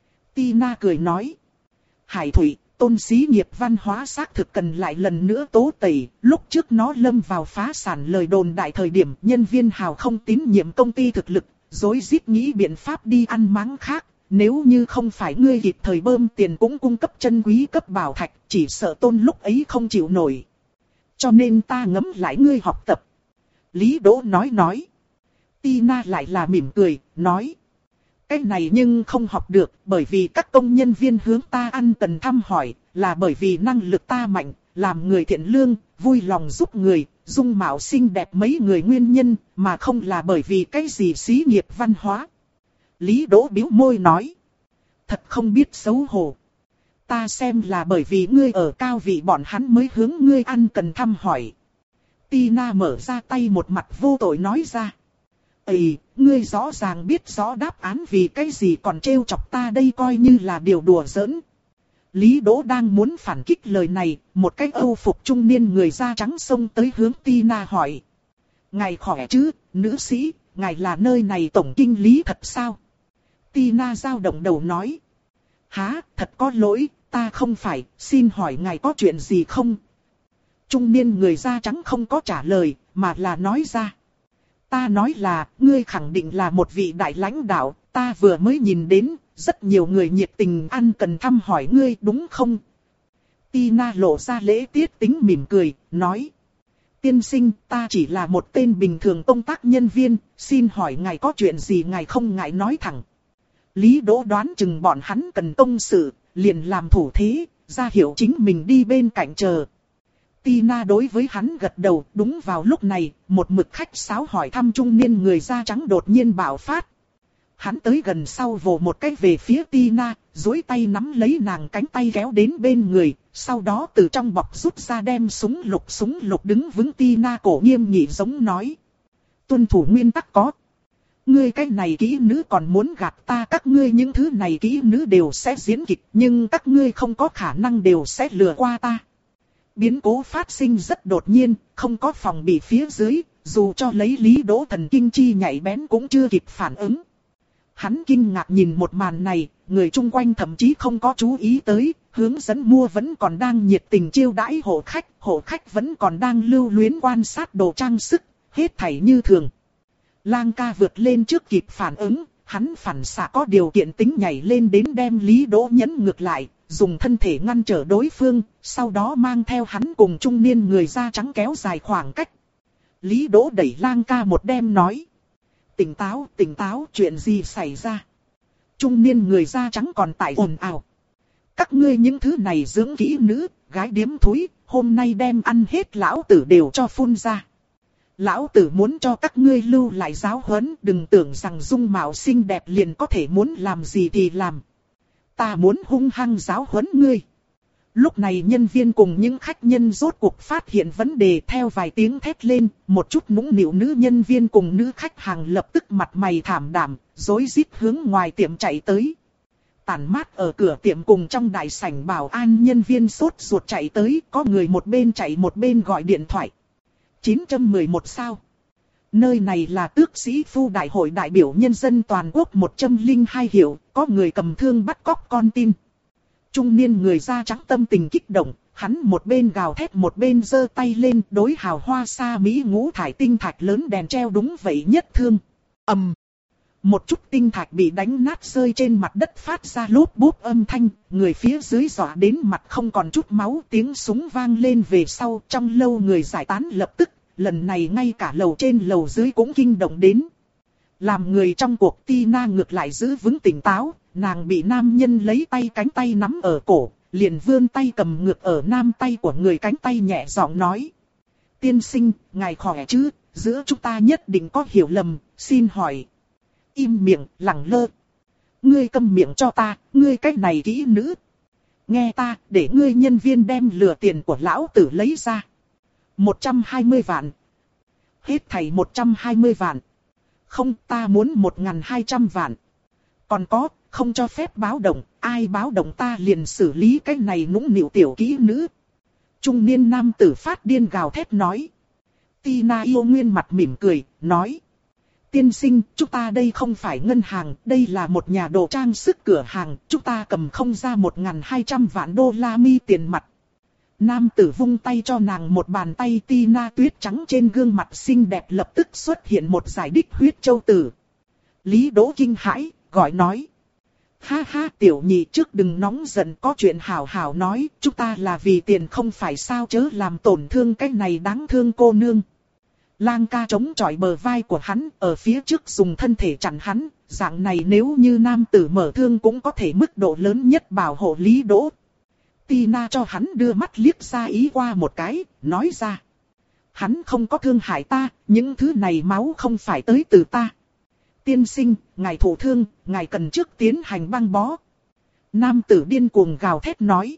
Tina cười nói. Hải Thụy, Tôn xí nghiệp văn hóa xác thực cần lại lần nữa tố tẩy. Lúc trước nó lâm vào phá sản lời đồn đại thời điểm, nhân viên hào không tín nhiệm công ty thực lực, rối rít nghĩ biện pháp đi ăn máng khác. Nếu như không phải ngươi kịp thời bơm tiền cũng cung cấp chân quý cấp bảo thạch, chỉ sợ Tôn lúc ấy không chịu nổi. Cho nên ta ngấm lại ngươi học tập. Lý Đỗ nói nói. Tina lại là mỉm cười, nói. Cái này nhưng không học được, bởi vì các công nhân viên hướng ta ăn cần thăm hỏi, là bởi vì năng lực ta mạnh, làm người thiện lương, vui lòng giúp người, dung mạo xinh đẹp mấy người nguyên nhân, mà không là bởi vì cái gì xí nghiệp văn hóa. Lý Đỗ bĩu môi nói. Thật không biết xấu hổ. Ta xem là bởi vì ngươi ở cao vị bọn hắn mới hướng ngươi ăn cần thăm hỏi. Tina mở ra tay một mặt vô tội nói ra. Ây, ngươi rõ ràng biết rõ đáp án vì cái gì còn trêu chọc ta đây coi như là điều đùa giỡn. Lý Đỗ đang muốn phản kích lời này, một cái âu phục trung niên người da trắng xông tới hướng Tina hỏi. Ngài khỏe chứ, nữ sĩ, ngài là nơi này tổng kinh lý thật sao? Tina dao động đầu nói. Hả, thật có lỗi, ta không phải, xin hỏi ngài có chuyện gì không? Trung niên người da trắng không có trả lời, mà là nói ra. Ta nói là, ngươi khẳng định là một vị đại lãnh đạo, ta vừa mới nhìn đến, rất nhiều người nhiệt tình ăn cần thăm hỏi ngươi đúng không? Tina lộ ra lễ tiết tính mỉm cười, nói. Tiên sinh, ta chỉ là một tên bình thường công tác nhân viên, xin hỏi ngài có chuyện gì ngài không ngại nói thẳng. Lý Đỗ đoán chừng bọn hắn cần công sự, liền làm thủ thế, ra hiệu chính mình đi bên cạnh chờ. Tina đối với hắn gật đầu, đúng vào lúc này, một mực khách sáo hỏi thăm trung niên người da trắng đột nhiên bạo phát. Hắn tới gần sau vồ một cái về phía Tina, duỗi tay nắm lấy nàng cánh tay kéo đến bên người, sau đó từ trong bọc rút ra đem súng lục súng lục đứng vững Tina cổ nghiêm nghị giống nói. Tuân thủ nguyên tắc có. Ngươi cái này kỹ nữ còn muốn gạt ta, các ngươi những thứ này kỹ nữ đều sẽ diễn kịch, nhưng các ngươi không có khả năng đều sẽ lừa qua ta. Biến cố phát sinh rất đột nhiên, không có phòng bị phía dưới, dù cho lấy Lý Đỗ thần kinh chi nhạy bén cũng chưa kịp phản ứng. Hắn kinh ngạc nhìn một màn này, người chung quanh thậm chí không có chú ý tới, hướng dẫn mua vẫn còn đang nhiệt tình chiêu đãi hộ khách, hộ khách vẫn còn đang lưu luyến quan sát đồ trang sức, hết thảy như thường. Lang ca vượt lên trước kịp phản ứng, hắn phản xạ có điều kiện tính nhảy lên đến đem Lý Đỗ nhấn ngược lại, dùng thân thể ngăn trở đối phương, sau đó mang theo hắn cùng trung niên người da trắng kéo dài khoảng cách. Lý Đỗ đẩy Lang ca một đem nói. Tỉnh táo, tỉnh táo, chuyện gì xảy ra? Trung niên người da trắng còn tại ồn ào. Các ngươi những thứ này dưỡng kỹ nữ, gái điếm thúi, hôm nay đem ăn hết lão tử đều cho phun ra. Lão tử muốn cho các ngươi lưu lại giáo huấn, đừng tưởng rằng dung mạo xinh đẹp liền có thể muốn làm gì thì làm. Ta muốn hung hăng giáo huấn ngươi. Lúc này nhân viên cùng những khách nhân rốt cuộc phát hiện vấn đề, theo vài tiếng thét lên, một chút nũng nịu nữ nhân viên cùng nữ khách hàng lập tức mặt mày thảm đảm, rối rít hướng ngoài tiệm chạy tới. Tản mát ở cửa tiệm cùng trong đại sảnh bảo an nhân viên sốt ruột chạy tới, có người một bên chạy một bên gọi điện thoại. chín một một sao? Nơi này là Tước Sĩ Phu Đại hội đại biểu nhân dân toàn quốc một không hai hiệu, có người cầm thương bắt cóc con tin. Trung niên người da trắng tâm tình kích động, hắn một bên gào thét một bên giơ tay lên đối hào hoa sa mỹ ngũ thải tinh thạch lớn đèn treo đúng vậy nhất thương. ầm, um, một chút tinh thạch bị đánh nát rơi trên mặt đất phát ra lốp bốp âm thanh, người phía dưới dọa đến mặt không còn chút máu, tiếng súng vang lên về sau, trong lâu người giải tán lập tức, lần này ngay cả lầu trên lầu dưới cũng kinh động đến. Làm người trong cuộc Tina ngược lại giữ vững tỉnh táo, nàng bị nam nhân lấy tay cánh tay nắm ở cổ, liền vươn tay cầm ngược ở nam tay của người cánh tay nhẹ giọng nói. Tiên sinh, ngài khỏe chứ, giữa chúng ta nhất định có hiểu lầm, xin hỏi. Im miệng, lẳng lơ. Ngươi câm miệng cho ta, ngươi cái này kỹ nữ. Nghe ta, để ngươi nhân viên đem lừa tiền của lão tử lấy ra. một trăm hai mươi vạn. Hết thảy một trăm hai mươi vạn. Không, ta muốn một nghìn hai trăm vạn. Còn có, không cho phép báo động, ai báo động ta liền xử lý cái này nũng nịu tiểu kỹ nữ. Trung niên nam tử phát điên gào thét nói. Tina yêu nguyên mặt mỉm cười, nói. Tiên sinh, chúng ta đây không phải ngân hàng, đây là một nhà đồ trang sức cửa hàng, chúng ta cầm không ra một nghìn hai trăm vạn đô la mi tiền mặt. Nam tử vung tay cho nàng một bàn tay, Tina tuyết trắng trên gương mặt xinh đẹp lập tức xuất hiện một giải đích huyết châu tử. Lý Đỗ kinh hãi, gọi nói. Ha ha tiểu nhị trước đừng nóng giận, có chuyện hảo hảo nói, chúng ta là vì tiền không phải sao, chớ làm tổn thương cái này đáng thương cô nương. Lang ca chống chọi bờ vai của hắn, ở phía trước dùng thân thể chặn hắn, dạng này nếu như nam tử mở thương cũng có thể mức độ lớn nhất bảo hộ Lý Đỗ. Tina cho hắn đưa mắt liếc ra ý qua một cái, nói ra. Hắn không có thương hại ta, những thứ này máu không phải tới từ ta. Tiên sinh, ngài thụ thương, ngài cần trước tiến hành băng bó. Nam tử điên cuồng gào thét nói.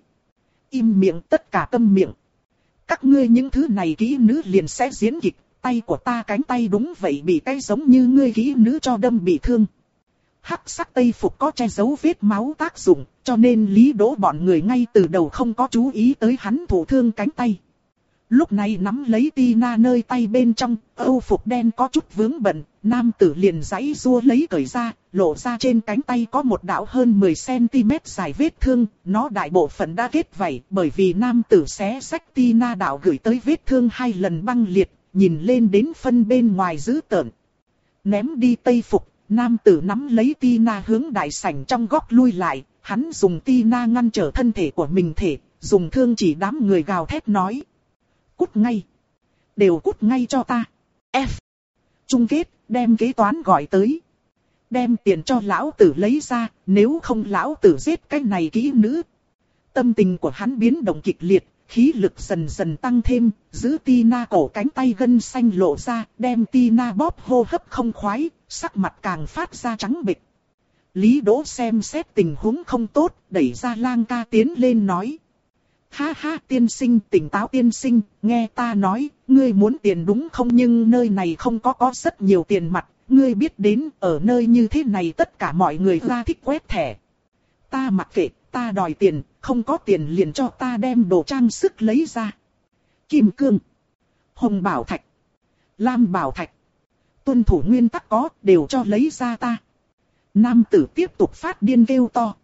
Im miệng, tất cả câm miệng. Các ngươi những thứ này kỹ nữ liền sẽ diễn kịch, tay của ta cánh tay đúng vậy bị cái giống như ngươi kỹ nữ cho đâm bị thương. Hắc sắc tây phục có che giấu vết máu tác dụng, cho nên Lý Đỗ bọn người ngay từ đầu không có chú ý tới hắn thụ thương cánh tay. Lúc này nắm lấy Tina nơi tay bên trong, âu phục đen có chút vướng bận, nam tử liền giãy giụa lấy cởi ra, lộ ra trên cánh tay có một đạo hơn mười xăng-ti-mét dài vết thương, nó đại bộ phận đã kết vảy, bởi vì nam tử xé xách Tina đạo gửi tới vết thương hai lần băng liệt, nhìn lên đến phân bên ngoài dữ tợn. Ném đi tây phục, nam tử nắm lấy Tina hướng đại sảnh trong góc lui lại, hắn dùng Tina ngăn trở thân thể của mình thể, dùng thương chỉ đám người gào thét nói. Cút ngay. Đều cút ngay cho ta. F. Chung kết, đem kế toán gọi tới. Đem tiền cho lão tử lấy ra, nếu không lão tử giết cái này kỹ nữ. Tâm tình của hắn biến động kịch liệt, khí lực dần dần tăng thêm, giữ Tina cổ cánh tay gân xanh lộ ra, đem Tina bóp hô hấp không khoái, sắc mặt càng phát ra trắng bệch. Lý Đỗ xem xét tình huống không tốt, đẩy ra Lang ca tiến lên nói. Ha ha tiên sinh, tỉnh táo tiên sinh, nghe ta nói, ngươi muốn tiền đúng không, nhưng nơi này không có có rất nhiều tiền mặt, ngươi biết đến, ở nơi như thế này tất cả mọi người ra thích quét thẻ. Ta mặc kệ, ta đòi tiền, không có tiền liền cho ta đem đồ trang sức lấy ra. Kim cương, hồng bảo thạch, lam bảo thạch, tuân thủ nguyên tắc có, đều cho lấy ra ta. Nam tử tiếp tục phát điên kêu to.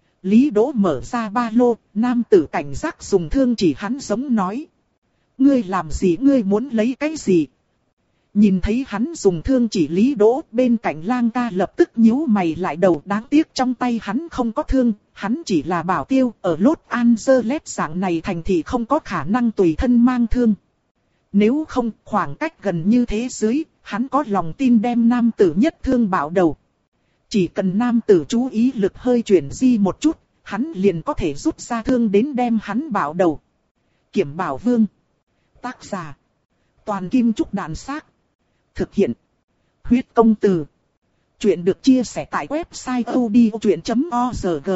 Lý Đỗ mở ra ba lô, nam tử cảnh giác dùng thương chỉ hắn giống nói. Ngươi làm gì, ngươi muốn lấy cái gì? Nhìn thấy hắn dùng thương chỉ Lý Đỗ, bên cạnh Lang ca lập tức nhíu mày lại đầu, đáng tiếc trong tay hắn không có thương, hắn chỉ là bảo tiêu, ở Los Angeles dạng này thành thị không có khả năng tùy thân mang thương. Nếu không, khoảng cách gần như thế dưới, hắn có lòng tin đem nam tử nhất thương bảo đầu. Chỉ cần nam tử chú ý lực hơi chuyển di một chút, hắn liền có thể rút ra thương đến đem hắn bạo đầu. Kiểm Bảo Vương. Tác giả. Toàn Kim Trúc Đàn Xác. Thực hiện. Huyết Công Từ. Chuyện được chia sẻ tại website odchuyện chấm org.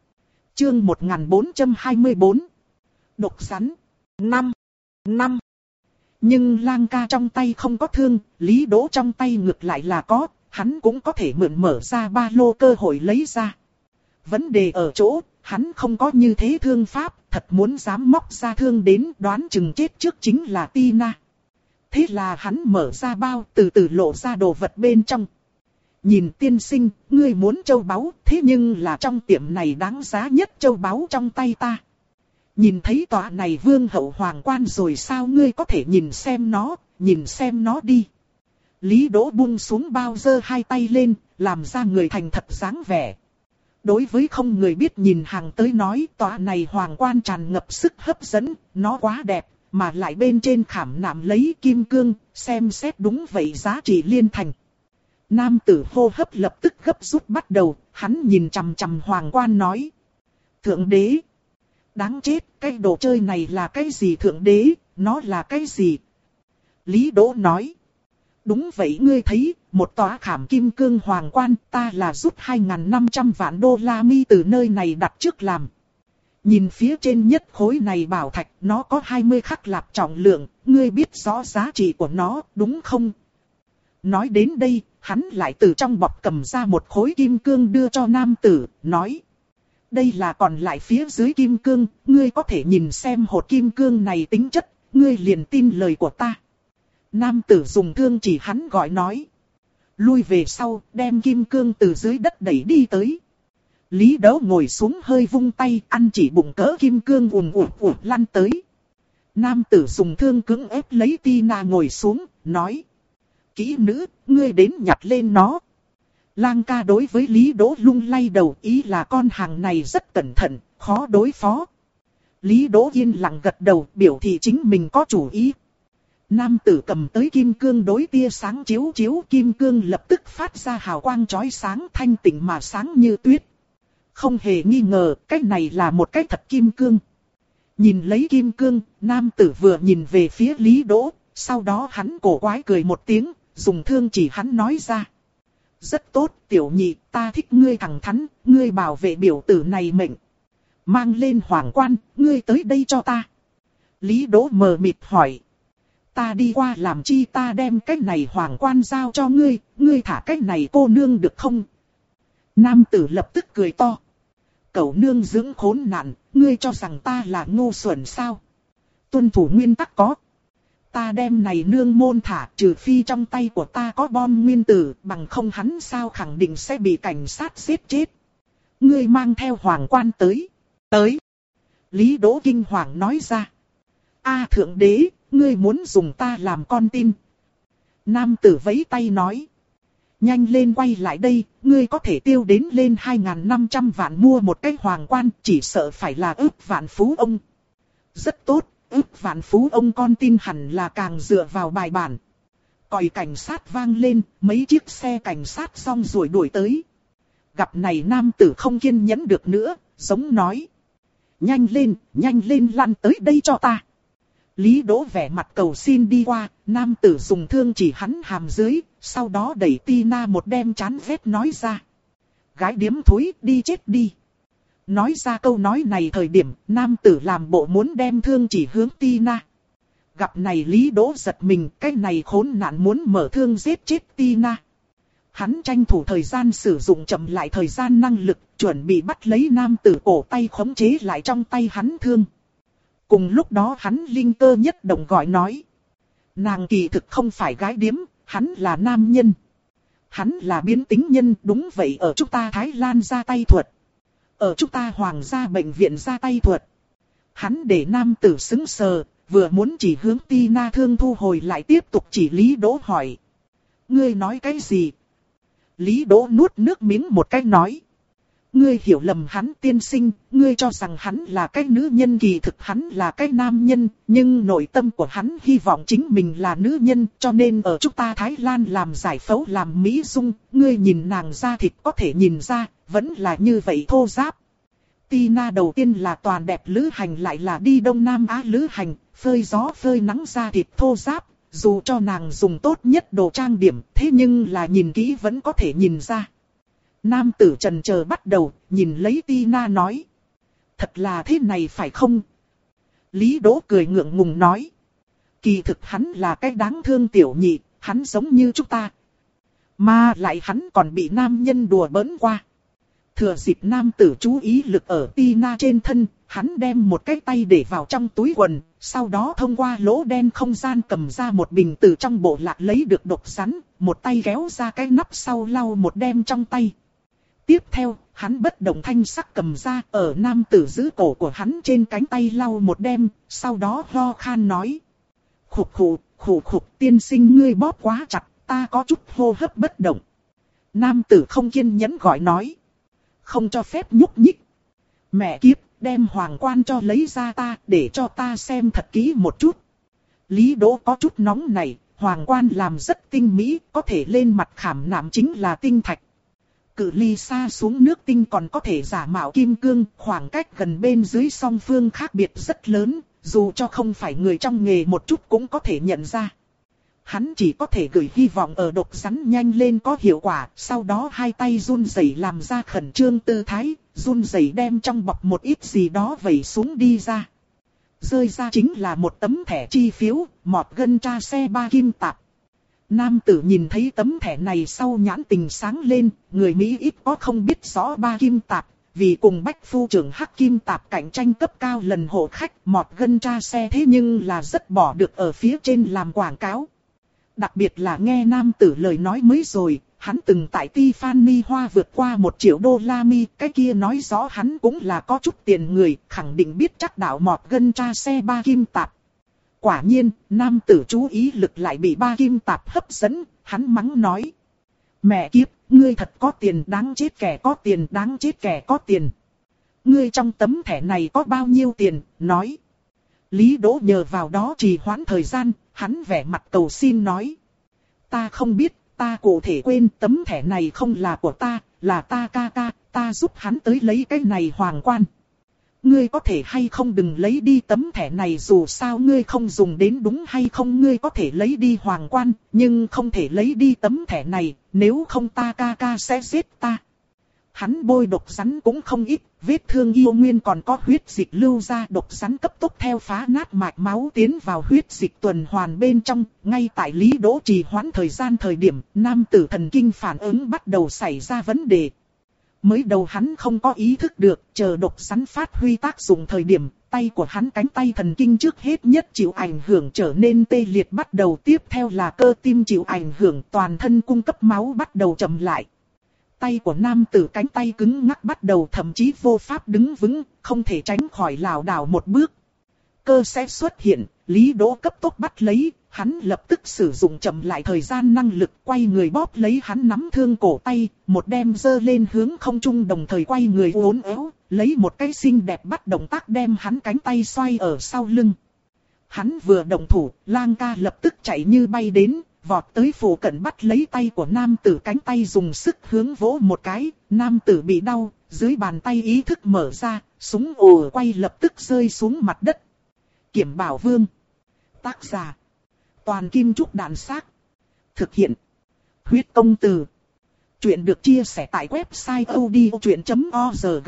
Chương một nghìn bốn trăm hai mươi bốn. Độc rắn. năm. năm. Nhưng Lang ca trong tay không có thương, Lý Đỗ trong tay ngược lại là có, hắn cũng có thể mượn mở ra ba lô cơ hội lấy ra. Vấn đề ở chỗ, hắn không có như thế thương pháp, thật muốn dám móc ra thương đến đoán chừng chết trước chính là Tina. Thế là hắn mở ra bao, từ từ lộ ra đồ vật bên trong. Nhìn tiên sinh, ngươi muốn châu báu, thế nhưng là trong tiệm này đáng giá nhất châu báu trong tay ta. Nhìn thấy tòa này vương hậu hoàng quan rồi sao, ngươi có thể nhìn xem nó, nhìn xem nó đi. Lý Đỗ buông xuống bao, giơ hai tay lên, làm ra người thành thật dáng vẻ. Đối với không người biết nhìn hàng tới nói, tòa này hoàng quan tràn ngập sức hấp dẫn, nó quá đẹp, mà lại bên trên khảm nạm lấy kim cương, xem xét đúng vậy giá trị liên thành. Nam tử hô hấp lập tức gấp rút bắt đầu, hắn nhìn chằm chằm hoàng quan nói. Thượng đế! Đáng chết, cái đồ chơi này là cái gì thượng đế, nó là cái gì? Lý Đỗ nói. Đúng vậy, ngươi thấy, một tòa khảm kim cương hoàng quan, ta là rút hai nghìn năm trăm vạn đô la mi từ nơi này đặt trước làm. Nhìn phía trên nhất khối này bảo thạch, nó có hai mươi khắc lạp trọng lượng, ngươi biết rõ giá trị của nó, đúng không? Nói đến đây, hắn lại từ trong bọc cầm ra một khối kim cương đưa cho nam tử, nói. Đây là còn lại phía dưới kim cương, ngươi có thể nhìn xem hột kim cương này tính chất, ngươi liền tin lời của ta. Nam tử dùng thương chỉ hắn gọi nói. Lui về sau, đem kim cương từ dưới đất đẩy đi tới. Lý Đỗ ngồi xuống hơi vung tay, ăn chỉ bụng cỡ kim cương ùn ùn ùn lăn tới. Nam tử dùng thương cứng ép lấy Tina ngồi xuống, nói. Kỹ nữ, ngươi đến nhặt lên nó. Lang ca đối với Lý Đỗ lung lay đầu, ý là con hàng này rất cẩn thận, khó đối phó. Lý Đỗ yên lặng gật đầu, biểu thị chính mình có chủ ý. Nam tử cầm tới kim cương đối tia sáng chiếu chiếu, kim cương lập tức phát ra hào quang chói sáng, thanh tịnh mà sáng như tuyết. Không hề nghi ngờ, cái này là một cái thật kim cương. Nhìn lấy kim cương, nam tử vừa nhìn về phía Lý Đỗ, sau đó hắn cổ quái cười một tiếng, dùng thương chỉ hắn nói ra. Rất tốt, tiểu nhị, ta thích ngươi thẳng thắn, ngươi bảo vệ biểu tử này mệnh. Mang lên hoàng quan, ngươi tới đây cho ta. Lý Đỗ mờ mịt hỏi. Ta đi qua làm chi, ta đem cái này hoàng quan giao cho ngươi, ngươi thả cái này cô nương được không? Nam tử lập tức cười to. Cẩu nương dưỡng khốn nạn, ngươi cho rằng ta là ngu xuẩn sao? Tuân thủ nguyên tắc có. Ta đem này nương môn thả, trừ phi trong tay của ta có bom nguyên tử, bằng không hắn sao khẳng định sẽ bị cảnh sát giết chết. Ngươi mang theo hoàng quan tới. Tới. Lý Đỗ kinh hoàng nói ra. A thượng đế, ngươi muốn dùng ta làm con tin. Nam tử vẫy tay nói. Nhanh lên quay lại đây, ngươi có thể tiêu đến lên hai nghìn năm trăm vạn mua một cái hoàng quan, chỉ sợ phải là ước vạn phú ông. Rất tốt. Ước vạn phú ông con tin hẳn là càng dựa vào bài bản. Còi cảnh sát vang lên, mấy chiếc xe cảnh sát xong rồi đuổi tới. Gặp này nam tử không kiên nhẫn được nữa, giống nói. Nhanh lên, nhanh lên lăn tới đây cho ta. Lý Đỗ vẻ mặt cầu xin đi qua, nam tử dùng thương chỉ hắn hàm dưới, sau đó đẩy Tina một đem chán vết nói ra. Gái điếm thối, đi chết đi. Nói ra câu nói này thời điểm, nam tử làm bộ muốn đem thương chỉ hướng Tina. Gặp này Lý Đỗ giật mình, cái này khốn nạn muốn mở thương giết chết Tina. Hắn tranh thủ thời gian sử dụng chậm lại thời gian năng lực, chuẩn bị bắt lấy nam tử cổ tay khống chế lại trong tay hắn thương. Cùng lúc đó hắn linh cơ nhất động gọi nói. Nàng kỳ thực không phải gái điếm, hắn là nam nhân. Hắn là biến tính nhân, đúng vậy, ở chúng ta Thái Lan ra tay thuật. Ở chúng ta Hoàng gia bệnh viện ra tay thuật. Hắn để nam tử sững sờ, vừa muốn chỉ hướng Tina thương thu hồi lại tiếp tục chỉ Lý Đỗ hỏi. Ngươi nói cái gì? Lý Đỗ nuốt nước miếng một cái nói. Ngươi hiểu lầm hắn tiên sinh, ngươi cho rằng hắn là cái nữ nhân, kỳ thực hắn là cái nam nhân, nhưng nội tâm của hắn hy vọng chính mình là nữ nhân, cho nên ở chúng ta Thái Lan làm giải phẫu làm mỹ dung, ngươi nhìn nàng da thịt có thể nhìn ra, vẫn là như vậy thô ráp. Tina đầu tiên là toàn đẹp lữ hành lại là đi Đông Nam Á lữ hành, phơi gió phơi nắng da thịt thô ráp, dù cho nàng dùng tốt nhất đồ trang điểm, thế nhưng là nhìn kỹ vẫn có thể nhìn ra. Nam tử chần chờ bắt đầu, nhìn lấy Tina nói. Thật là thế này phải không? Lý Đỗ cười ngượng ngùng nói. Kỳ thực hắn là cái đáng thương tiểu nhị, hắn giống như chúng ta. Mà lại hắn còn bị nam nhân đùa bỡn qua. Thừa dịp nam tử chú ý lực ở Tina trên thân, hắn đem một cái tay để vào trong túi quần, sau đó thông qua lỗ đen không gian cầm ra một bình từ trong bộ lạc lấy được độc rắn, một tay kéo ra cái nắp sau lau một đem trong tay. Tiếp theo, hắn bất động thanh sắc cầm ra ở nam tử giữ cổ của hắn trên cánh tay lau một đem, sau đó ho khan nói. Khục khục, khục khục, tiên sinh ngươi bóp quá chặt, ta có chút hô hấp bất động. Nam tử không kiên nhẫn gọi nói. Không cho phép nhúc nhích. Mẹ kiếp, đem hoàng quan cho lấy ra ta, để cho ta xem thật kỹ một chút. Lý Đỗ có chút nóng này, hoàng quan làm rất tinh mỹ, có thể lên mặt khảm nạm chính là tinh thạch. Cự ly xa xuống nước tinh còn có thể giả mạo kim cương, khoảng cách gần bên dưới song phương khác biệt rất lớn, dù cho không phải người trong nghề một chút cũng có thể nhận ra. Hắn chỉ có thể gửi hy vọng ở độc rắn nhanh lên có hiệu quả, sau đó hai tay run rẩy làm ra khẩn trương tư thái, run rẩy đem trong bọc một ít gì đó vẩy xuống đi ra. Rơi ra chính là một tấm thẻ chi phiếu, mọt gân tra xe ba kim tạp. Nam tử nhìn thấy tấm thẻ này sau nhãn tình sáng lên, người Mỹ ít có không biết rõ ba kim tạp, vì cùng bách phu trưởng hắc kim tạp cạnh tranh cấp cao lần hộ khách, mọt gân tra xe thế nhưng là rất bỏ được ở phía trên làm quảng cáo. Đặc biệt là nghe nam tử lời nói mới rồi, hắn từng tại Tiffany Hoa vượt qua một triệu đô la mi, cái kia nói rõ hắn cũng là có chút tiền người, khẳng định biết chắc đạo mọt gân tra xe ba kim tạp. Quả nhiên, nam tử chú ý lực lại bị ba kim tạp hấp dẫn, hắn mắng nói. Mẹ kiếp, ngươi thật có tiền, đáng chết kẻ có tiền, đáng chết kẻ có tiền. Ngươi trong tấm thẻ này có bao nhiêu tiền, nói. Lý Đỗ nhờ vào đó trì hoãn thời gian, hắn vẻ mặt cầu xin nói. Ta không biết, ta cụ thể quên, tấm thẻ này không là của ta, là ta ca ca, ta giúp hắn tới lấy cái này hoàng quan. Ngươi có thể hay không đừng lấy đi tấm thẻ này, dù sao ngươi không dùng đến, đúng hay không? Ngươi có thể lấy đi hoàng quan, nhưng không thể lấy đi tấm thẻ này, nếu không ta ca ca sẽ giết ta. Hắn bôi độc rắn cũng không ít, vết thương yêu nguyên còn có huyết dịch lưu ra, độc rắn cấp tốc theo phá nát mạch máu tiến vào huyết dịch tuần hoàn bên trong. Ngay tại Lý Đỗ trì hoãn thời gian thời điểm, nam tử thần kinh phản ứng bắt đầu xảy ra vấn đề. Mới đầu hắn không có ý thức được, chờ độc rắn phát huy tác dụng thời điểm, tay của hắn cánh tay thần kinh trước hết nhất chịu ảnh hưởng trở nên tê liệt bắt đầu, tiếp theo là cơ tim chịu ảnh hưởng, toàn thân cung cấp máu bắt đầu chậm lại. Tay của nam tử cánh tay cứng ngắc bắt đầu, thậm chí vô pháp đứng vững, không thể tránh khỏi lảo đảo một bước. Cơ sẽ xuất hiện, Lý Đỗ cấp tốc bắt lấy, hắn lập tức sử dụng chậm lại thời gian năng lực, quay người bóp lấy hắn nắm thương cổ tay, một đem giơ lên hướng không trung, đồng thời quay người uốn éo, lấy một cái xinh đẹp bắt động tác đem hắn cánh tay xoay ở sau lưng. Hắn vừa động thủ, Lang ca lập tức chạy như bay đến, vọt tới phủ cận bắt lấy tay của nam tử cánh tay dùng sức hướng vỗ một cái, nam tử bị đau, dưới bàn tay ý thức mở ra, súng ồ quay lập tức rơi xuống mặt đất. Kiểm Bảo Vương. Tác giả. Toàn Kim Trúc Đạn Xác. Thực hiện. Huyết Công Từ. Chuyện được chia sẻ tại website odchuyện chấm org.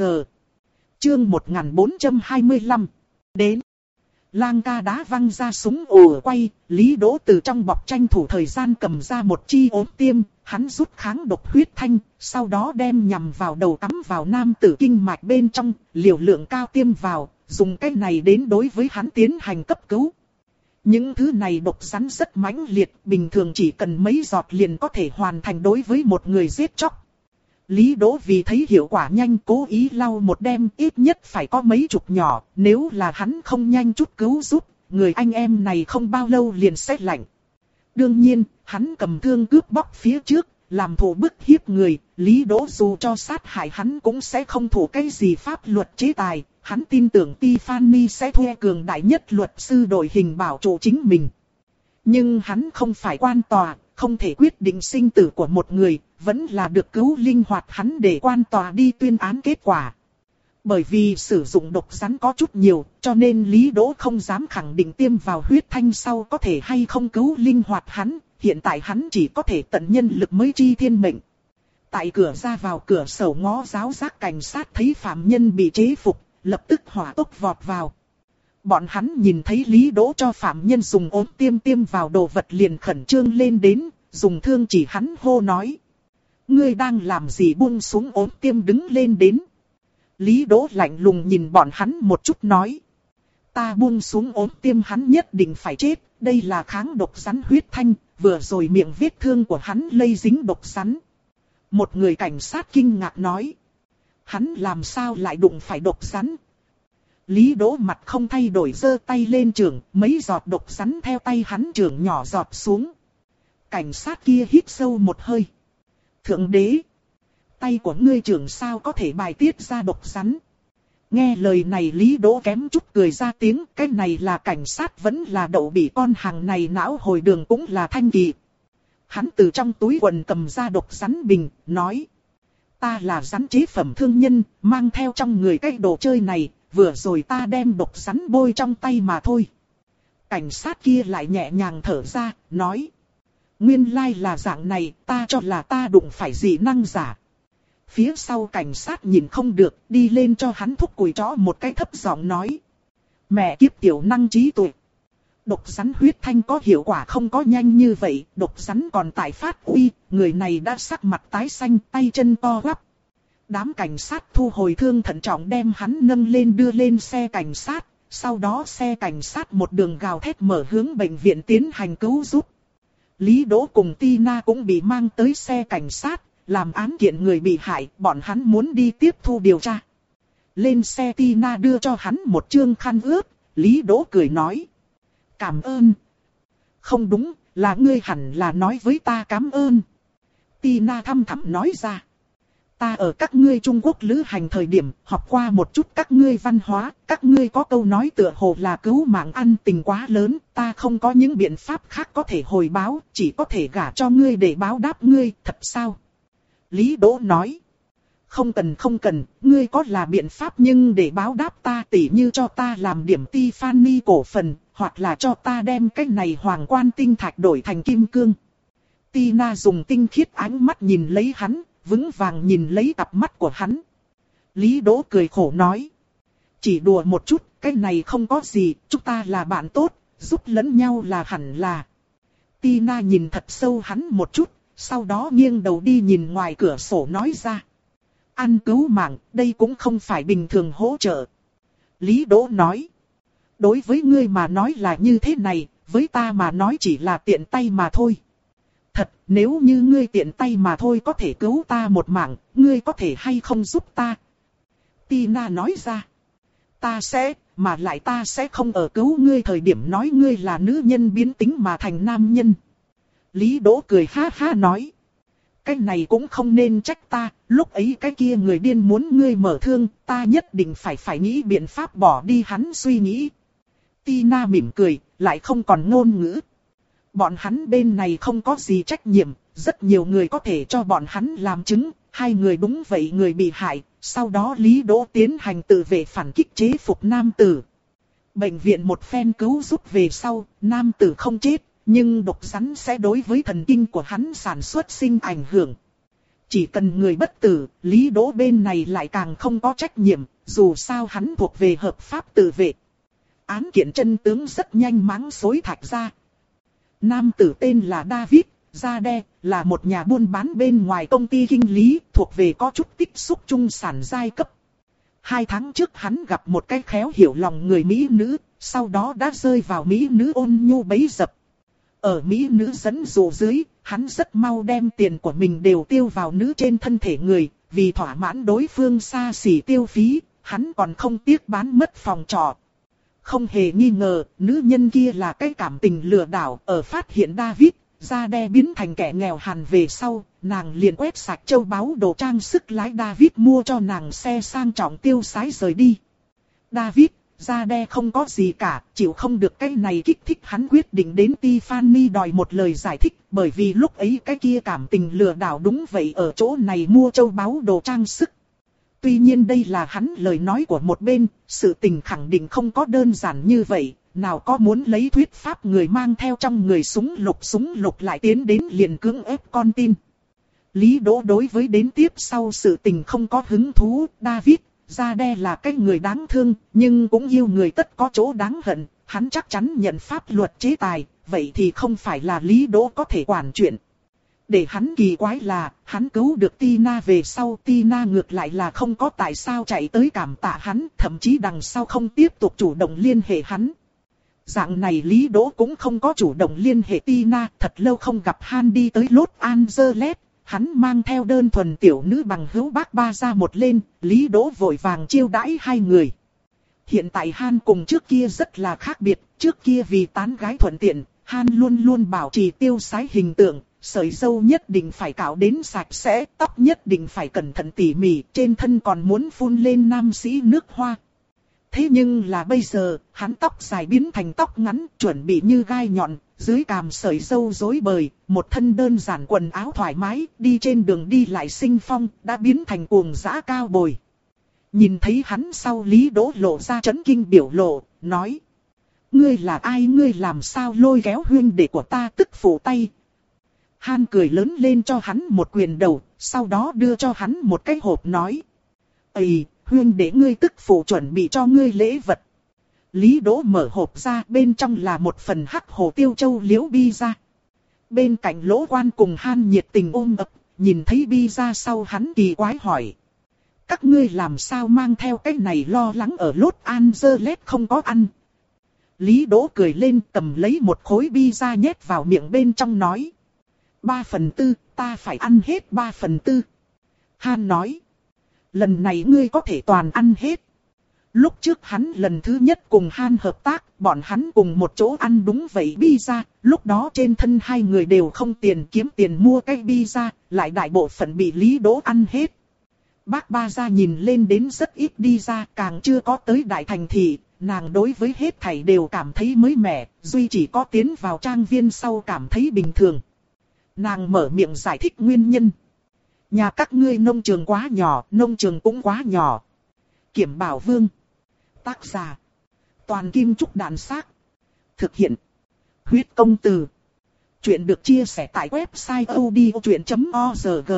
Chương một nghìn bốn trăm hai mươi lăm. Đến. Lang ca đá văng ra súng ồ quay, Lý Đỗ từ trong bọc tranh thủ thời gian cầm ra một chi ốm tiêm, hắn rút kháng độc huyết thanh, sau đó đem nhằm vào đầu cắm vào nam tử kinh mạch bên trong, liều lượng cao tiêm vào, dùng cái này đến đối với hắn tiến hành cấp cứu. Những thứ này độc rắn rất mãnh liệt, bình thường chỉ cần mấy giọt liền có thể hoàn thành đối với một người giết chóc. Lý Đỗ vì thấy hiệu quả nhanh cố ý lau một đêm, ít nhất phải có mấy chục nhỏ, nếu là hắn không nhanh chút cứu giúp, người anh em này không bao lâu liền sẽ lạnh. Đương nhiên, hắn cầm thương cướp bóc phía trước, làm thủ bức hiếp người, Lý Đỗ dù cho sát hại hắn cũng sẽ không thủ cái gì pháp luật chế tài, hắn tin tưởng Tiffany sẽ thuê cường đại nhất luật sư đội hình bảo trụ chính mình. Nhưng hắn không phải quan tòa, không thể quyết định sinh tử của một người, vẫn là được cứu linh hoạt hắn để quan tòa đi tuyên án kết quả. Bởi vì sử dụng độc rắn có chút nhiều, cho nên Lý Đỗ không dám khẳng định tiêm vào huyết thanh sau có thể hay không cứu linh hoạt hắn, hiện tại hắn chỉ có thể tận nhân lực mới chi thiên mệnh. Tại cửa ra vào cửa sổ ngõ giáo giác cảnh sát thấy phạm nhân bị chế phục, lập tức hỏa tốc vọt vào. Bọn hắn nhìn thấy Lý Đỗ cho phạm nhân dùng ốm tiêm tiêm vào đồ vật liền khẩn trương lên đến, dùng thương chỉ hắn hô nói. Ngươi đang làm gì, buông xuống ốm tiêm đứng lên đến. Lý Đỗ lạnh lùng nhìn bọn hắn một chút nói. Ta buông xuống ốm tiêm hắn nhất định phải chết, đây là kháng độc rắn huyết thanh, vừa rồi miệng vết thương của hắn lây dính độc rắn. Một người cảnh sát kinh ngạc nói. Hắn làm sao lại đụng phải độc rắn? Lý Đỗ mặt không thay đổi giơ tay lên chưởng, mấy giọt độc rắn theo tay hắn chưởng nhỏ giọt xuống. Cảnh sát kia hít sâu một hơi. Thượng đế! Tay của ngươi chưởng sao có thể bài tiết ra độc rắn? Nghe lời này Lý Đỗ kém chút cười ra tiếng, cái này là cảnh sát vẫn là đậu bị con hàng này não hồi đường cũng là thanh kỳ. Hắn từ trong túi quần cầm ra độc rắn bình, nói. Ta là rắn chế phẩm thương nhân, mang theo trong người cái đồ chơi này, vừa rồi ta đem độc rắn bôi trong tay mà thôi. Cảnh sát kia lại nhẹ nhàng thở ra, nói. Nguyên lai là dạng này, ta cho là ta đụng phải dị năng giả. Phía sau cảnh sát nhìn không được, đi lên cho hắn thúc cùi chó một cái thấp giọng nói. Mẹ kiếp tiểu năng trí tuệ. Độc rắn huyết thanh có hiệu quả không có nhanh như vậy, độc rắn còn tại phát uy, người này đã sắc mặt tái xanh, tay chân to quắp. Đám cảnh sát thu hồi thương thận trọng đem hắn nâng lên đưa lên xe cảnh sát, sau đó xe cảnh sát một đường gào thét mở hướng bệnh viện tiến hành cứu giúp. Lý Đỗ cùng Tina cũng bị mang tới xe cảnh sát, làm án kiện người bị hại, bọn hắn muốn đi tiếp thu điều tra. Lên xe Tina đưa cho hắn một chương khăn ướt, Lý Đỗ cười nói. Cảm ơn. Không đúng, là ngươi hẳn là nói với ta cảm ơn. Tina thăm thẳm nói ra. Ta ở các ngươi Trung Quốc lữ hành thời điểm, học qua một chút các ngươi văn hóa, các ngươi có câu nói tựa hồ là cứu mạng ăn tình quá lớn, ta không có những biện pháp khác có thể hồi báo, chỉ có thể gả cho ngươi để báo đáp ngươi, thật sao? Lý Đỗ nói. Không cần không cần, ngươi có là biện pháp nhưng để báo đáp ta tỉ như cho ta làm điểm Tiffany cổ phần, hoặc là cho ta đem cái này hoàng quan tinh thạch đổi thành kim cương. Tina dùng tinh khiết ánh mắt nhìn lấy hắn, vững vàng nhìn lấy cặp mắt của hắn. Lý Đỗ cười khổ nói. Chỉ đùa một chút, cái này không có gì, chúng ta là bạn tốt, giúp lẫn nhau là hẳn là. Tina nhìn thật sâu hắn một chút, sau đó nghiêng đầu đi nhìn ngoài cửa sổ nói ra. Ăn cứu mạng, đây cũng không phải bình thường hỗ trợ. Lý Đỗ nói. Đối với ngươi mà nói là như thế này, với ta mà nói chỉ là tiện tay mà thôi. Thật, nếu như ngươi tiện tay mà thôi có thể cứu ta một mạng, ngươi có thể hay không giúp ta? Tina nói ra. Ta sẽ, mà lại ta sẽ không ở cứu ngươi thời điểm nói ngươi là nữ nhân biến tính mà thành nam nhân. Lý Đỗ cười ha ha nói. Cái này cũng không nên trách ta, lúc ấy cái kia người điên muốn ngươi mở thương, ta nhất định phải phải nghĩ biện pháp bỏ đi hắn suy nghĩ. Tina mỉm cười, lại không còn ngôn ngữ. Bọn hắn bên này không có gì trách nhiệm, rất nhiều người có thể cho bọn hắn làm chứng, hai người đúng vậy người bị hại, sau đó Lý Đỗ tiến hành tự vệ phản kích chế phục nam tử. Bệnh viện một phen cứu giúp về sau, nam tử không chết, nhưng độc rắn sẽ đối với thần kinh của hắn sản xuất sinh ảnh hưởng. Chỉ cần người bất tử, Lý Đỗ bên này lại càng không có trách nhiệm, dù sao hắn thuộc về hợp pháp tự vệ. Án kiện chân tướng rất nhanh mắng xối thạch ra. Nam tử tên là David, Zade, là một nhà buôn bán bên ngoài công ty kinh lý, thuộc về có chút tích xúc trung sản giai cấp. Hai tháng trước hắn gặp một cái khéo hiểu lòng người Mỹ nữ, sau đó đã rơi vào Mỹ nữ ôn nhu bấy dập. Ở Mỹ nữ dẫn dụ dưới, hắn rất mau đem tiền của mình đều tiêu vào nữ trên thân thể người, vì thỏa mãn đối phương xa xỉ tiêu phí, hắn còn không tiếc bán mất phòng trọ. Không hề nghi ngờ, nữ nhân kia là cái cảm tình lừa đảo, ở phát hiện David, Gia Đe biến thành kẻ nghèo hàn về sau, nàng liền quét sạch châu báu đồ trang sức lái David mua cho nàng xe sang trọng tiêu sái rời đi. David, Gia Đe không có gì cả, chịu không được cái này kích thích hắn quyết định đến Tiffany đòi một lời giải thích, bởi vì lúc ấy cái kia cảm tình lừa đảo đúng vậy ở chỗ này mua châu báu đồ trang sức. Tuy nhiên đây là hắn lời nói của một bên, sự tình khẳng định không có đơn giản như vậy, nào có muốn lấy thuyết pháp người mang theo trong người súng lục súng lục lại tiến đến liền cưỡng ép con tin. Lý Đỗ đối với đến tiếp sau sự tình không có hứng thú, David, Gia Đe là cái người đáng thương, nhưng cũng yêu người tất có chỗ đáng hận, hắn chắc chắn nhận pháp luật chế tài, vậy thì không phải là Lý Đỗ có thể quản chuyện. Để hắn kỳ quái là, hắn cứu được Tina về sau, Tina ngược lại là không có tại sao chạy tới cảm tạ hắn, thậm chí đằng sau không tiếp tục chủ động liên hệ hắn. Dạng này Lý Đỗ cũng không có chủ động liên hệ Tina, thật lâu không gặp Han đi tới Los Angeles, hắn mang theo đơn thuần tiểu nữ bằng hữu bác ba ra một lên, Lý Đỗ vội vàng chiêu đãi hai người. Hiện tại Han cùng trước kia rất là khác biệt, trước kia vì tán gái thuận tiện, Han luôn luôn bảo trì tiêu sái hình tượng, sợi râu nhất định phải cạo đến sạch sẽ, tóc nhất định phải cẩn thận tỉ mỉ, trên thân còn muốn phun lên nam sĩ nước hoa. Thế nhưng là bây giờ, hắn tóc dài biến thành tóc ngắn, chuẩn bị như gai nhọn, dưới cằm sợi râu rối bời, một thân đơn giản quần áo thoải mái, đi trên đường đi lại sinh phong, đã biến thành cuồng dã cao bồi. Nhìn thấy hắn sau Lý Đỗ lộ ra chấn kinh biểu lộ, nói: Ngươi là ai, ngươi làm sao lôi kéo huynh đệ của ta tức phủ tay. Han cười lớn lên cho hắn một quyền đầu, sau đó đưa cho hắn một cái hộp nói: Ây, huynh đệ ngươi tức phụ chuẩn bị cho ngươi lễ vật. Lý Đỗ mở hộp ra, bên trong là một phần hắc hồ tiêu châu liễu bi ra. Bên cạnh Lỗ Quan cùng Han nhiệt tình ôm ấp, nhìn thấy bi ra sau hắn kỳ quái hỏi: Các ngươi làm sao mang theo cái này, lo lắng ở Los Angeles không có ăn. Lý Đỗ cười lên cầm lấy một khối bi ra nhét vào miệng bên trong nói: Ba phần tư, ta phải ăn hết ba phần tư. Han nói: Lần này ngươi có thể toàn ăn hết. Lúc trước hắn lần thứ nhất cùng Han hợp tác, bọn hắn cùng một chỗ ăn đúng vậy pizza, lúc đó trên thân hai người đều không tiền kiếm tiền mua cái pizza, lại đại bộ phận bị Lý Đỗ ăn hết. Bác ba gia nhìn lên đến rất ít đi ra, càng chưa có tới đại thành thị, nàng đối với hết thảy đều cảm thấy mới mẻ, duy chỉ có tiến vào trang viên sau cảm thấy bình thường. Nàng mở miệng giải thích nguyên nhân. Nhà các ngươi nông trường quá nhỏ, nông trường cũng quá nhỏ. Kiểm Bảo Vương. Tác giả: Toàn Kim Trúc Đạn Xác. Thực hiện: Huyết Công Từ. Chuyện được chia sẻ tại website odchuyện chấm org.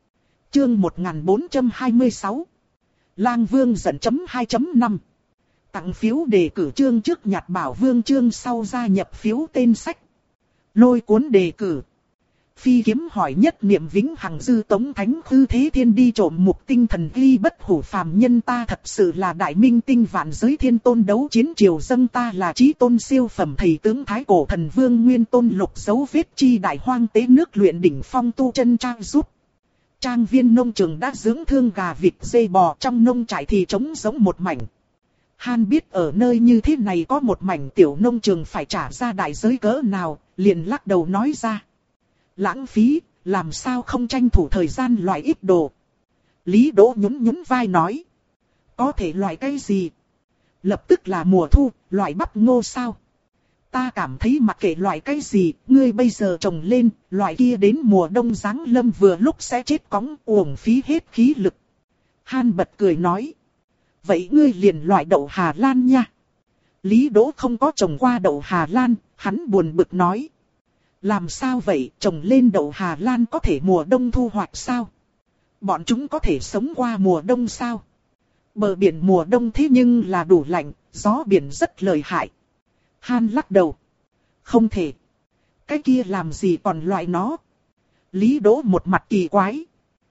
Chương một nghìn bốn trăm hai mươi sáu. Lang Vương giận chấm hai chấm năm. Tặng phiếu đề cử chương trước nhặt Bảo Vương chương sau gia nhập phiếu tên sách. Lôi cuốn đề cử. Phi kiếm hỏi nhất niệm vĩnh hằng dư tống thánh khư thế thiên đi trộm mục tinh thần ghi bất hủ phàm nhân ta thật sự là đại minh tinh vạn giới thiên tôn đấu chiến triều dâng ta là chí tôn siêu phẩm thầy tướng thái cổ thần vương nguyên tôn lục dấu vết chi đại hoang tế nước luyện đỉnh phong tu chân trang giúp. Trang viên nông trường đã dưỡng thương gà vịt dê bò, trong nông trại thì trống giống một mảnh. Han biết ở nơi như thế này có một mảnh tiểu nông trường phải trả ra đại giới cỡ nào, liền lắc đầu nói ra: Lãng phí, làm sao không tranh thủ thời gian loại ít đồ. Lý Đỗ nhún nhún vai nói: Có thể loại cái gì? Lập tức là mùa thu, loại bắp ngô sao? Ta cảm thấy mặc kệ loại cái gì, ngươi bây giờ trồng lên, loại kia đến mùa đông giáng lâm vừa lúc sẽ chết cóng, uổng phí hết khí lực. Han bật cười nói: Vậy ngươi liền loại đậu Hà Lan nha. Lý Đỗ không có trồng qua đậu Hà Lan, hắn buồn bực nói: Làm sao vậy, trồng lên đậu Hà Lan có thể mùa đông thu hoạch sao? Bọn chúng có thể sống qua mùa đông sao? Bờ biển mùa đông thế nhưng là đủ lạnh, gió biển rất lợi hại. Han lắc đầu: Không thể. Cái kia làm gì còn loại nó? Lý Đỗ một mặt kỳ quái.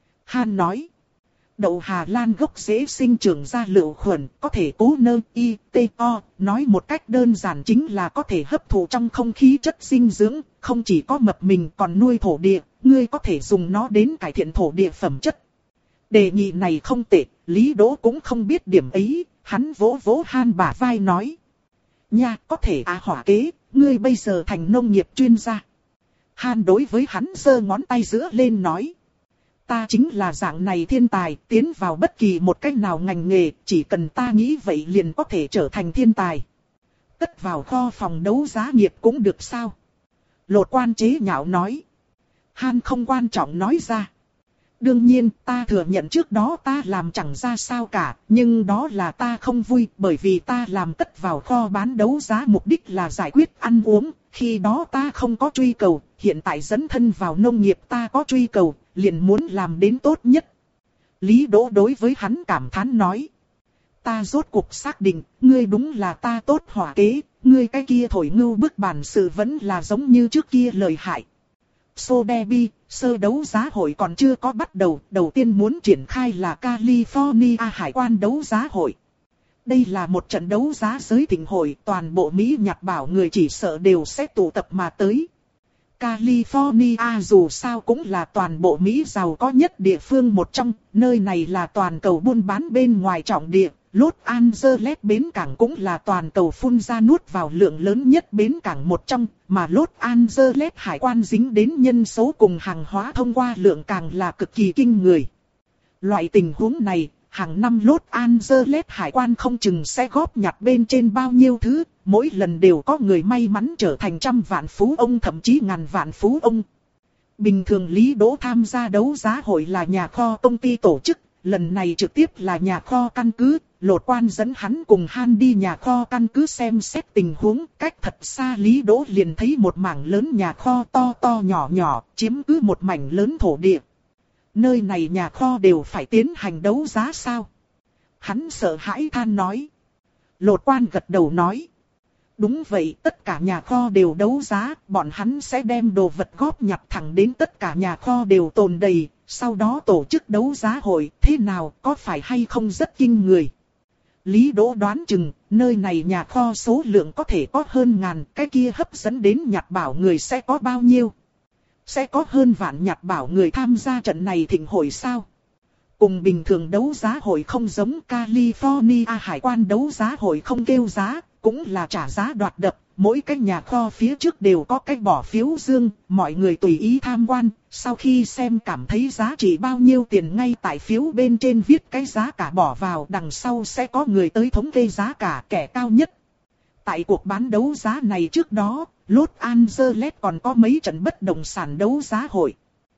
Han nói: Đậu Hà Lan gốc rễ sinh trưởng ra lựu khuẩn, có thể cố nơ y tê o, nói một cách đơn giản chính là có thể hấp thụ trong không khí chất dinh dưỡng, không chỉ có mập mình còn nuôi thổ địa, ngươi có thể dùng nó đến cải thiện thổ địa phẩm chất. Đề nghị này không tệ, Lý Đỗ cũng không biết điểm ấy, hắn vỗ vỗ Han bả vai nói: Nha, có thể à hỏa kế, ngươi bây giờ thành nông nghiệp chuyên gia. Han đối với hắn giơ ngón tay giữa lên nói. Ta chính là dạng này thiên tài, tiến vào bất kỳ một cách nào ngành nghề, chỉ cần ta nghĩ vậy liền có thể trở thành thiên tài. Cất vào kho phòng đấu giá nghiệp cũng được sao? Lột Quan chế nhạo nói. Han không quan trọng nói ra. Đương nhiên, ta thừa nhận trước đó ta làm chẳng ra sao cả, nhưng đó là ta không vui, bởi vì ta làm cất vào kho bán đấu giá mục đích là giải quyết ăn uống, khi đó ta không có truy cầu, hiện tại dấn thân vào nông nghiệp ta có truy cầu, liền muốn làm đến tốt nhất. Lý Đỗ đối với hắn cảm thán nói. Ta rốt cuộc xác định, ngươi đúng là ta tốt hỏa kế, ngươi cái kia thổi ngưu bức bản sự vẫn là giống như trước kia lời hại. Sotheby, sơ đấu giá hội còn chưa có bắt đầu, đầu tiên muốn triển khai là California Hải quan đấu giá hội. Đây là một trận đấu giá giới thịnh hội, toàn bộ Mỹ Nhật bảo người chỉ sợ đều sẽ tụ tập mà tới. California dù sao cũng là toàn bộ Mỹ giàu có nhất địa phương một trong, nơi này là toàn cầu buôn bán bên ngoài trọng địa. Los Angeles bến cảng cũng là toàn cầu phun ra nuốt vào lượng lớn nhất bến cảng một trong, mà Los Angeles hải quan dính đến nhân số cùng hàng hóa thông qua lượng càng là cực kỳ kinh người. Loại tình huống này, hàng năm Los Angeles hải quan không chừng sẽ góp nhặt bên trên bao nhiêu thứ, mỗi lần đều có người may mắn trở thành trăm vạn phú ông thậm chí ngàn vạn phú ông. Bình thường Lý Đỗ tham gia đấu giá hội là nhà kho công ty tổ chức, lần này trực tiếp là nhà kho căn cứ. Lột Quan dẫn hắn cùng Han đi nhà kho căn cứ xem xét tình huống, cách thật xa Lý Đỗ liền thấy một mảng lớn nhà kho to to nhỏ nhỏ, chiếm cứ một mảnh lớn thổ địa. Nơi này nhà kho đều phải tiến hành đấu giá sao? Hắn sợ hãi than nói. Lột Quan gật đầu nói. Đúng vậy, tất cả nhà kho đều đấu giá, bọn hắn sẽ đem đồ vật góp nhặt thẳng đến tất cả nhà kho đều tồn đầy, sau đó tổ chức đấu giá hội, thế nào, có phải hay không rất kinh người? Lý Đỗ đoán chừng, nơi này nhà kho số lượng có thể có hơn ngàn, cái kia hấp dẫn đến Nhật bảo người sẽ có bao nhiêu? Sẽ có hơn vạn Nhật bảo người tham gia trận này thịnh hội sao? Cùng bình thường đấu giá hội không giống, California hải quan đấu giá hội không kêu giá, cũng là trả giá đoạt đập. Mỗi cái nhà kho phía trước đều có cái bỏ phiếu dương, mọi người tùy ý tham quan, sau khi xem cảm thấy giá trị bao nhiêu tiền ngay tại phiếu bên trên viết cái giá cả bỏ vào, đằng sau sẽ có người tới thống kê giá cả kẻ cao nhất. Tại cuộc bán đấu giá này trước đó, Los Angeles còn có mấy trận bất động sản đấu giá hội.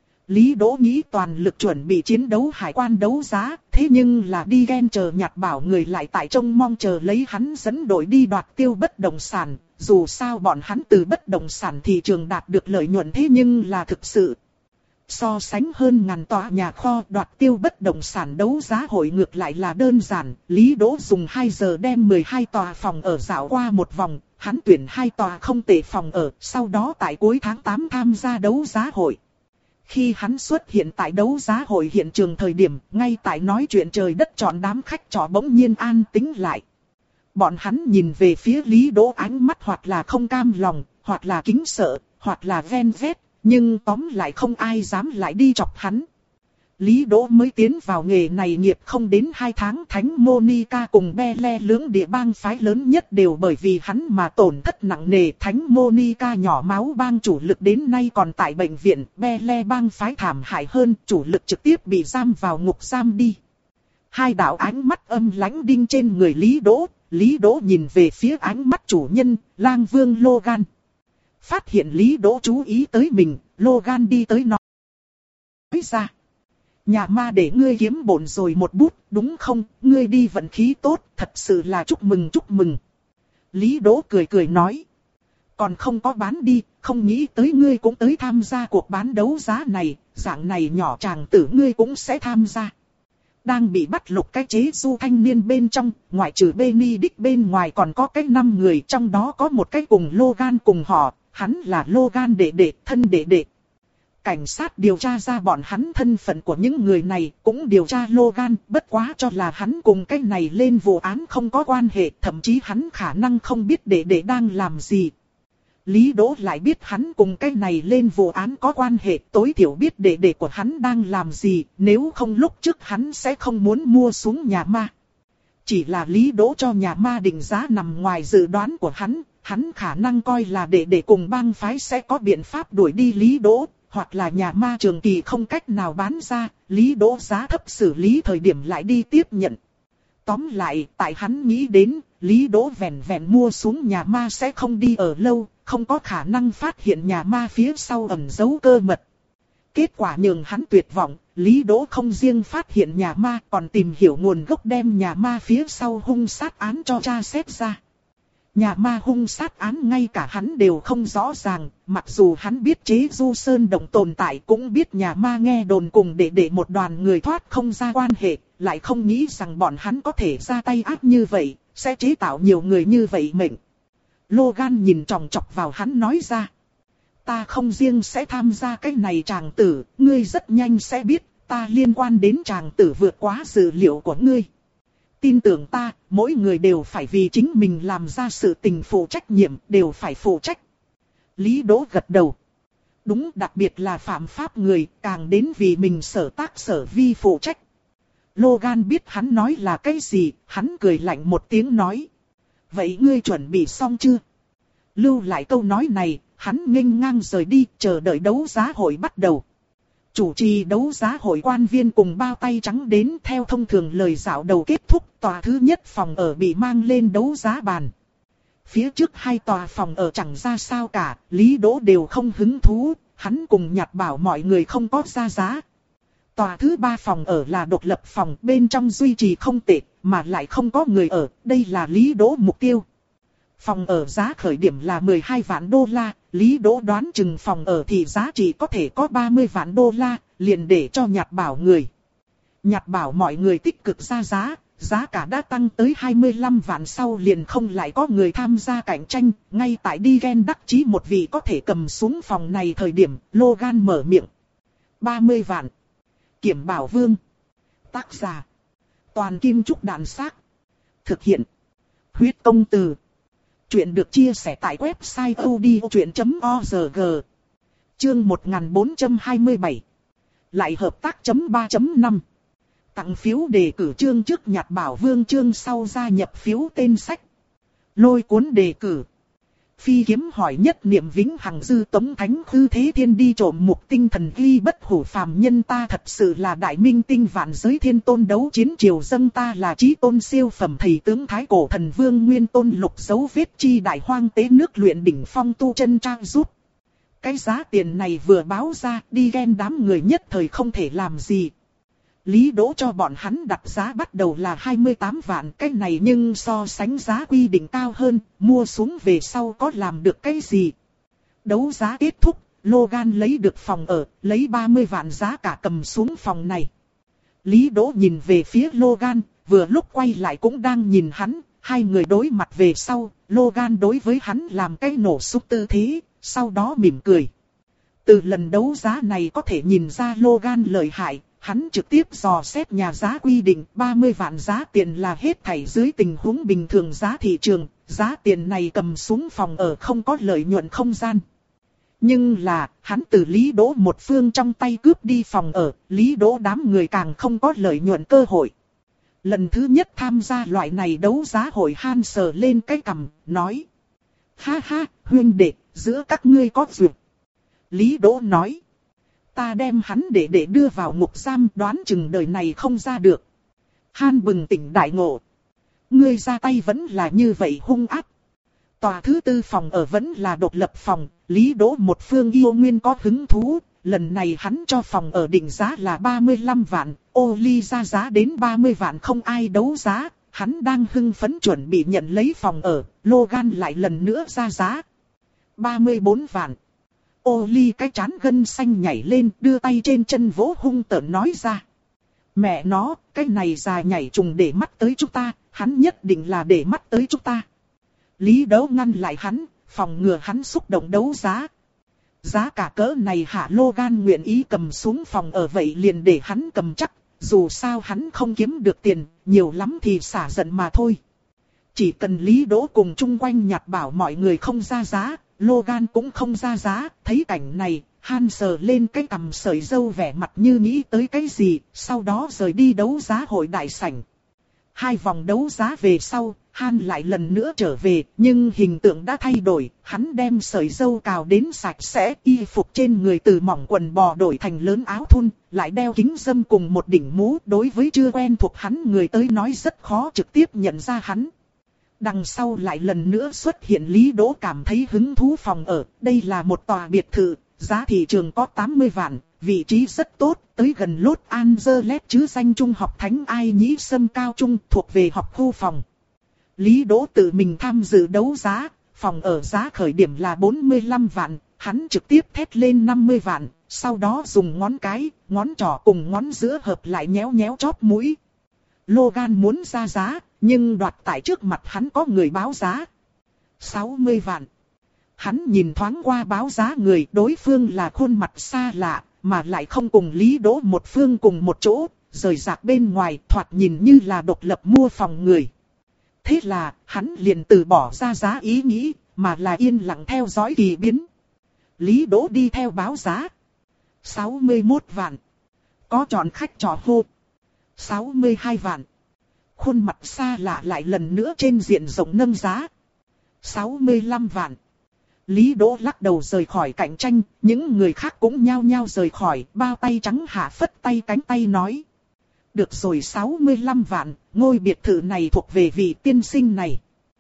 Lý Đỗ nghĩ toàn lực chuẩn bị chiến đấu hải quan đấu giá, thế nhưng là đi ghen chờ Nhật bảo người lại tại trông mong chờ lấy hắn dẫn đội đi đoạt tiêu bất động sản. Dù sao bọn hắn từ bất động sản thị trường đạt được lợi nhuận, thế nhưng là thực sự. So sánh hơn ngàn tòa nhà kho, đoạt tiêu bất động sản đấu giá hội ngược lại là đơn giản. Lý Đỗ dùng hai giờ đem mười hai tòa phòng ở dạo qua một vòng, hắn tuyển hai tòa không tệ phòng ở, sau đó tại cuối tháng tám tham gia đấu giá hội. Khi hắn xuất hiện tại đấu giá hội hiện trường thời điểm, ngay tại nói chuyện trời đất trọn đám khách trọ bỗng nhiên an tĩnh lại. Bọn hắn nhìn về phía Lý Đỗ ánh mắt hoặc là không cam lòng, hoặc là kính sợ, hoặc là ven vét, nhưng tóm lại không ai dám lại đi chọc hắn. Lý Đỗ mới tiến vào nghề này nghiệp không đến hai tháng, Thánh Monica cùng Bele lưỡng địa bang phái lớn nhất đều bởi vì hắn mà tổn thất nặng nề. Thánh Monica nhỏ máu bang chủ lực đến nay còn tại bệnh viện, Bele bang phái thảm hại hơn, chủ lực trực tiếp bị giam vào ngục giam đi. Hai đạo ánh mắt âm lãnh đinh trên người Lý Đỗ. Lý Đỗ nhìn về phía ánh mắt chủ nhân, Lang Vương Logan. Phát hiện Lý Đỗ chú ý tới mình, Logan đi tới nói. Nói ra, nhà ma để ngươi kiếm bổn rồi một bút, đúng không? Ngươi đi vận khí tốt, thật sự là chúc mừng chúc mừng. Lý Đỗ cười cười nói. Còn không có bán đi, không nghĩ tới ngươi cũng tới tham gia cuộc bán đấu giá này, dạng này nhỏ chàng tử ngươi cũng sẽ tham gia. Đang bị bắt lục cái chế du thanh niên bên trong, ngoại trừ Benedict bên ngoài còn có cái năm người, trong đó có một cái cùng Logan cùng họ, hắn là Logan đệ đệ, thân đệ đệ. Cảnh sát điều tra ra bọn hắn thân phận của những người này, cũng điều tra Logan, bất quá cho là hắn cùng cái này lên vụ án không có quan hệ, thậm chí hắn khả năng không biết đệ đệ đang làm gì. Lý Đỗ lại biết hắn cùng cái này lên vụ án có quan hệ, tối thiểu biết đệ đệ của hắn đang làm gì, nếu không lúc trước hắn sẽ không muốn mua xuống nhà ma. Chỉ là Lý Đỗ cho nhà ma định giá nằm ngoài dự đoán của hắn, hắn khả năng coi là để để cùng bang phái sẽ có biện pháp đuổi đi Lý Đỗ, hoặc là nhà ma Trường Kỳ không cách nào bán ra, Lý Đỗ giá thấp xử lý thời điểm lại đi tiếp nhận. Tóm lại, tại hắn nghĩ đến, Lý Đỗ vẹn vẹn mua xuống nhà ma sẽ không đi ở lâu, không có khả năng phát hiện nhà ma phía sau ẩn giấu cơ mật. Kết quả nhường hắn tuyệt vọng, Lý Đỗ không riêng phát hiện nhà ma còn tìm hiểu nguồn gốc đem nhà ma phía sau hung sát án cho tra xét ra. Nhà ma hung sát án ngay cả hắn đều không rõ ràng, mặc dù hắn biết chế Du Sơn Động tồn tại cũng biết nhà ma nghe đồn cùng để để một đoàn người thoát không ra quan hệ, lại không nghĩ rằng bọn hắn có thể ra tay ác như vậy, sẽ chế tạo nhiều người như vậy mệnh. Logan nhìn chòng chọc vào hắn nói ra. Ta không riêng sẽ tham gia cái này tràng tử, ngươi rất nhanh sẽ biết, ta liên quan đến tràng tử vượt quá dự liệu của ngươi. Tin tưởng ta, mỗi người đều phải vì chính mình làm ra sự tình phụ trách nhiệm, đều phải phụ trách. Lý Đỗ gật đầu. Đúng, đặc biệt là phạm pháp người, càng đến vì mình sở tác sở vi phụ trách. Logan biết hắn nói là cái gì, hắn cười lạnh một tiếng nói. Vậy ngươi chuẩn bị xong chưa? Lưu lại câu nói này, hắn nghênh ngang rời đi, chờ đợi đấu giá hội bắt đầu. Chủ trì đấu giá hội quan viên cùng bao tay trắng đến theo thông thường lời dạo đầu kết thúc, tòa thứ nhất phòng ở bị mang lên đấu giá bàn. Phía trước hai tòa phòng ở chẳng ra sao cả, Lý Đỗ đều không hứng thú, hắn cùng nhặt bảo mọi người không có ra giá. Tòa thứ ba phòng ở là độc lập phòng, bên trong duy trì không tệ, mà lại không có người ở, đây là Lý Đỗ mục tiêu. Phòng ở giá khởi điểm là mười hai vạn đô la, Lý Đỗ đoán chừng phòng ở thì giá trị có thể có ba mươi vạn đô la, liền để cho nhặt bảo người. Nhặt bảo mọi người tích cực ra giá, giá cả đã tăng tới hai mươi lăm vạn sau liền không lại có người tham gia cạnh tranh, ngay tại đi ghen đắc chí một vị có thể cầm xuống phòng này thời điểm, Logan mở miệng. ba mươi vạn. Kiểm Bảo Vương. Tác giả. Toàn Kim Trúc Đàn Xác. Thực hiện. Huyết Công Từ. Chuyện được chia sẻ tại website odchuyện chấm org. Chương một nghìn bốn trăm hai mươi bảy. Lại hợp tác chấm ba chấm năm. Tặng phiếu đề cử chương trước nhặt bảo vương chương sau gia nhập phiếu tên sách. Lôi cuốn đề cử. Phi kiếm hỏi nhất niệm vĩnh hằng dư tống thánh hư thế thiên đi trộm mục tinh thần ghi bất hủ phàm nhân ta thật sự là đại minh tinh vạn giới thiên tôn đấu chiến triều dâng ta là chí tôn siêu phẩm thầy tướng thái cổ thần vương nguyên tôn lục dấu vết chi đại hoang tế nước luyện đỉnh phong tu chân trang rút. Cái giá tiền này vừa báo ra đi ghen đám người nhất thời không thể làm gì. Lý Đỗ cho bọn hắn đặt giá bắt đầu là hai mươi tám vạn, cái này nhưng so sánh giá quy định cao hơn, mua xuống về sau có làm được cái gì. Đấu giá kết thúc, Logan lấy được phòng ở, lấy ba mươi vạn giá cả cầm xuống phòng này. Lý Đỗ nhìn về phía Logan, vừa lúc quay lại cũng đang nhìn hắn, hai người đối mặt về sau, Logan đối với hắn làm cái nổ súng tư thế, sau đó mỉm cười. Từ lần đấu giá này có thể nhìn ra Logan lợi hại. Hắn trực tiếp dò xét nhà giá quy định ba mươi vạn giá tiền là hết thảy dưới tình huống bình thường giá thị trường, giá tiền này cầm xuống phòng ở không có lợi nhuận không gian. Nhưng là, hắn từ Lý Đỗ một phương trong tay cướp đi phòng ở, Lý Đỗ đám người càng không có lợi nhuận cơ hội. Lần thứ nhất tham gia loại này đấu giá hội Han sờ lên cái cằm, nói. Ha ha, huynh đệ, giữa các ngươi có duyệt. Lý Đỗ nói. Ta đem hắn để để đưa vào ngục giam đoán chừng đời này không ra được. Han bừng tỉnh đại ngộ. Ngươi ra tay vẫn là như vậy hung ác. Tòa thứ tư phòng ở vẫn là độc lập phòng, Lý Đỗ một phương yêu nguyên có hứng thú. Lần này hắn cho phòng ở định giá là ba mươi lăm vạn, ô ly ra giá đến ba mươi vạn không ai đấu giá. Hắn đang hưng phấn chuẩn bị nhận lấy phòng ở, Logan lại lần nữa ra giá. ba mươi bốn vạn. Ô ly cái chán gân xanh nhảy lên, đưa tay trên chân vỗ hung tợn nói ra. Mẹ nó, cái này già nhảy trùng để mắt tới chúng ta, hắn nhất định là để mắt tới chúng ta. Lý Đỗ ngăn lại hắn, phòng ngừa hắn xúc động đấu giá. Giá cả cỡ này hạ Logan nguyện ý cầm xuống phòng ở vậy liền để hắn cầm chắc, dù sao hắn không kiếm được tiền, nhiều lắm thì xả giận mà thôi. Chỉ cần Lý Đỗ cùng chung quanh nhặt bảo mọi người không ra giá, Logan cũng không ra giá, thấy cảnh này, Han sờ lên cái cằm sợi râu vẻ mặt như nghĩ tới cái gì, sau đó rời đi đấu giá hội đại sảnh. Hai vòng đấu giá về sau, Han lại lần nữa trở về, nhưng hình tượng đã thay đổi, hắn đem sợi râu cào đến sạch sẽ, y phục trên người từ mỏng quần bò đổi thành lớn áo thun, lại đeo kính râm cùng một đỉnh mũ, đối với chưa quen thuộc hắn người tới nói rất khó trực tiếp nhận ra hắn. Đằng sau lại lần nữa xuất hiện Lý Đỗ cảm thấy hứng thú phòng ở, đây là một tòa biệt thự, giá thị trường có tám mươi vạn, vị trí rất tốt, tới gần Los Angeles chứ danh trung học Thánh Ai Nhĩ Sâm cao trung thuộc về học khu phòng. Lý Đỗ tự mình tham dự đấu giá, phòng ở giá khởi điểm là bốn mươi lăm vạn, hắn trực tiếp thét lên năm mươi vạn, sau đó dùng ngón cái, ngón trỏ cùng ngón giữa hợp lại nhéo nhéo chóp mũi. Logan muốn ra giá, nhưng đoạt tại trước mặt hắn có người báo giá. sáu mươi vạn. Hắn nhìn thoáng qua báo giá người, đối phương là khuôn mặt xa lạ, mà lại không cùng Lý Đỗ một phương cùng một chỗ, rời rạc bên ngoài thoạt nhìn như là độc lập mua phòng người. Thế là, hắn liền từ bỏ ra giá ý nghĩ, mà là yên lặng theo dõi kỳ biến. Lý Đỗ đi theo báo giá. sáu mươi mốt vạn. Có chọn khách trò hô. sáu mươi hai vạn. Khuôn mặt xa lạ lại lần nữa trên diện rộng nâng giá. sáu mươi lăm vạn. Lý Đỗ lắc đầu rời khỏi cạnh tranh, những người khác cũng nhao nhao rời khỏi, bao tay trắng hạ phất tay cánh tay nói. Được rồi sáu mươi lăm vạn, ngôi biệt thự này thuộc về vị tiên sinh này.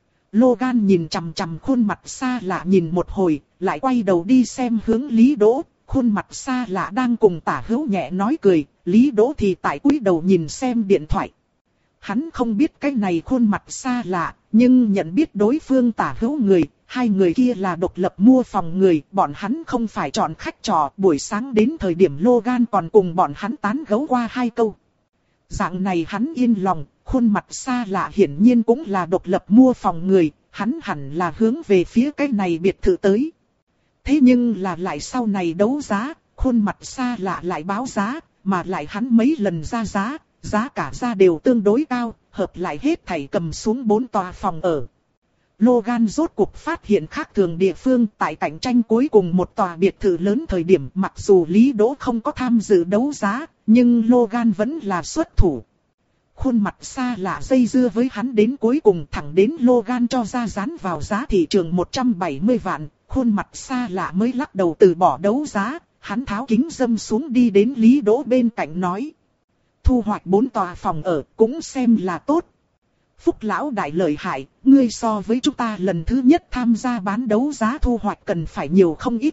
Logan nhìn chằm chằm khuôn mặt xa lạ nhìn một hồi, lại quay đầu đi xem hướng Lý Đỗ, khuôn mặt xa lạ đang cùng Tả Hữu nhẹ nói cười, Lý Đỗ thì tại cúi đầu nhìn xem điện thoại. Hắn không biết cái này khuôn mặt xa lạ, nhưng nhận biết đối phương Tả Hữu người, hai người kia là độc lập mua phòng người, bọn hắn không phải chọn khách trọ, buổi sáng đến thời điểm Logan còn cùng bọn hắn tán gẫu qua hai câu. Dạng này hắn yên lòng, khuôn mặt xa lạ hiển nhiên cũng là độc lập mua phòng người, hắn hẳn là hướng về phía cái này biệt thự tới. Thế nhưng là lại sau này đấu giá, khuôn mặt xa lạ lại báo giá, mà lại hắn mấy lần ra giá, giá cả ra đều tương đối cao, hợp lại hết thảy cầm xuống bốn tòa phòng ở. Logan rốt cuộc phát hiện khác thường địa phương tại cạnh tranh cuối cùng một tòa biệt thự lớn thời điểm mặc dù Lý Đỗ không có tham dự đấu giá, nhưng Logan vẫn là xuất thủ. Khuôn mặt xa lạ dây dưa với hắn đến cuối cùng thẳng đến Logan cho ra dán vào giá thị trường một trăm bảy mươi vạn, khuôn mặt xa lạ mới lắc đầu từ bỏ đấu giá, hắn tháo kính râm xuống đi đến Lý Đỗ bên cạnh nói. Thu hoạch bốn tòa phòng ở cũng xem là tốt. Phúc lão đại lợi hại, ngươi so với chúng ta lần thứ nhất tham gia bán đấu giá thu hoạch cần phải nhiều không ít.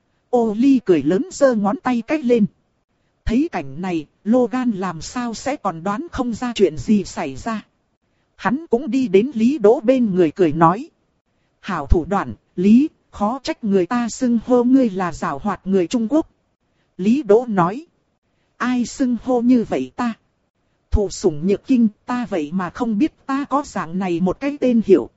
Ô Ly cười lớn giơ ngón tay cách lên. Thấy cảnh này, Logan làm sao sẽ còn đoán không ra chuyện gì xảy ra. Hắn cũng đi đến Lý Đỗ bên người cười nói. Hảo thủ đoạn, Lý, khó trách người ta xưng hô ngươi là giảo hoạt người Trung Quốc. Lý Đỗ nói. Ai xưng hô như vậy ta? Thụ sủng nhược kinh, ta vậy mà không biết ta có dạng này một cái tên hiệu.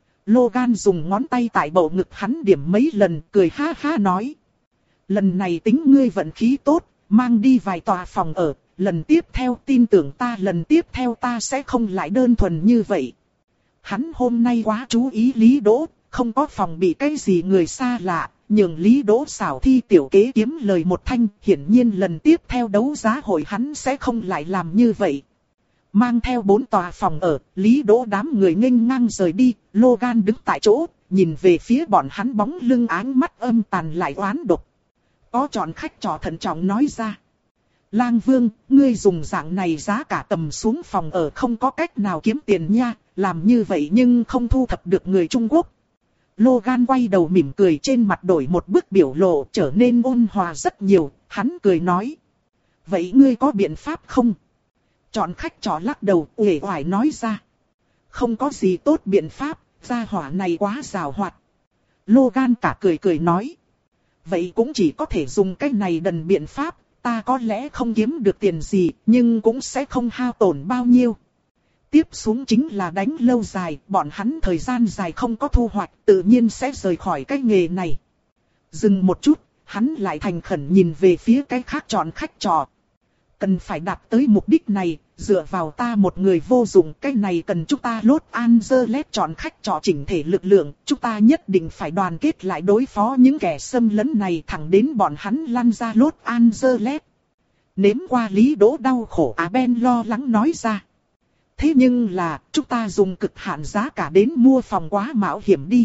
Logan dùng ngón tay tại bầu ngực hắn điểm mấy lần, cười ha ha nói. Lần này tính ngươi vận khí tốt, mang đi vài tòa phòng ở, lần tiếp theo tin tưởng ta lần tiếp theo ta sẽ không lại đơn thuần như vậy. Hắn hôm nay quá chú ý Lý Đỗ, không có phòng bị cái gì người xa lạ, nhường Lý Đỗ xảo thi tiểu kế kiếm lời một thanh, hiển nhiên lần tiếp theo đấu giá hội hắn sẽ không lại làm như vậy. Mang theo bốn tòa phòng ở, Lý Đỗ đám người nghênh ngang rời đi, Logan đứng tại chỗ, nhìn về phía bọn hắn bóng lưng áng mắt âm tàn lại oán độc. Có chọn khách trò thận trọng nói ra. Lang Vương, ngươi dùng dạng này giá cả tầm xuống phòng ở không có cách nào kiếm tiền nha, làm như vậy nhưng không thu thập được người Trung Quốc. Logan quay đầu mỉm cười trên mặt đổi một bức biểu lộ trở nên ôn hòa rất nhiều, hắn cười nói. Vậy ngươi có biện pháp không? Chọn khách trò lắc đầu uể oải nói ra. Không có gì tốt biện pháp, gia hỏa này quá giàu hoạt. Logan cả cười cười nói. Vậy cũng chỉ có thể dùng cái này đần biện pháp, ta có lẽ không kiếm được tiền gì, nhưng cũng sẽ không hao tổn bao nhiêu. Tiếp xuống chính là đánh lâu dài, bọn hắn thời gian dài không có thu hoạch, tự nhiên sẽ rời khỏi cái nghề này. Dừng một chút, hắn lại thành khẩn nhìn về phía cái khác chọn khách trò. Cần phải đạt tới mục đích này, dựa vào ta một người vô dụng, cái này cần chúng ta Los Angeles chọn khách trò chỉnh thể lực lượng, chúng ta nhất định phải đoàn kết lại đối phó những kẻ xâm lấn này thẳng đến bọn hắn lăn ra Los Angeles. Nếm qua Lý Đỗ đau khổ, À Ben lo lắng nói ra. Thế nhưng là, chúng ta dùng cực hạn giá cả đến mua phòng quá mạo hiểm đi.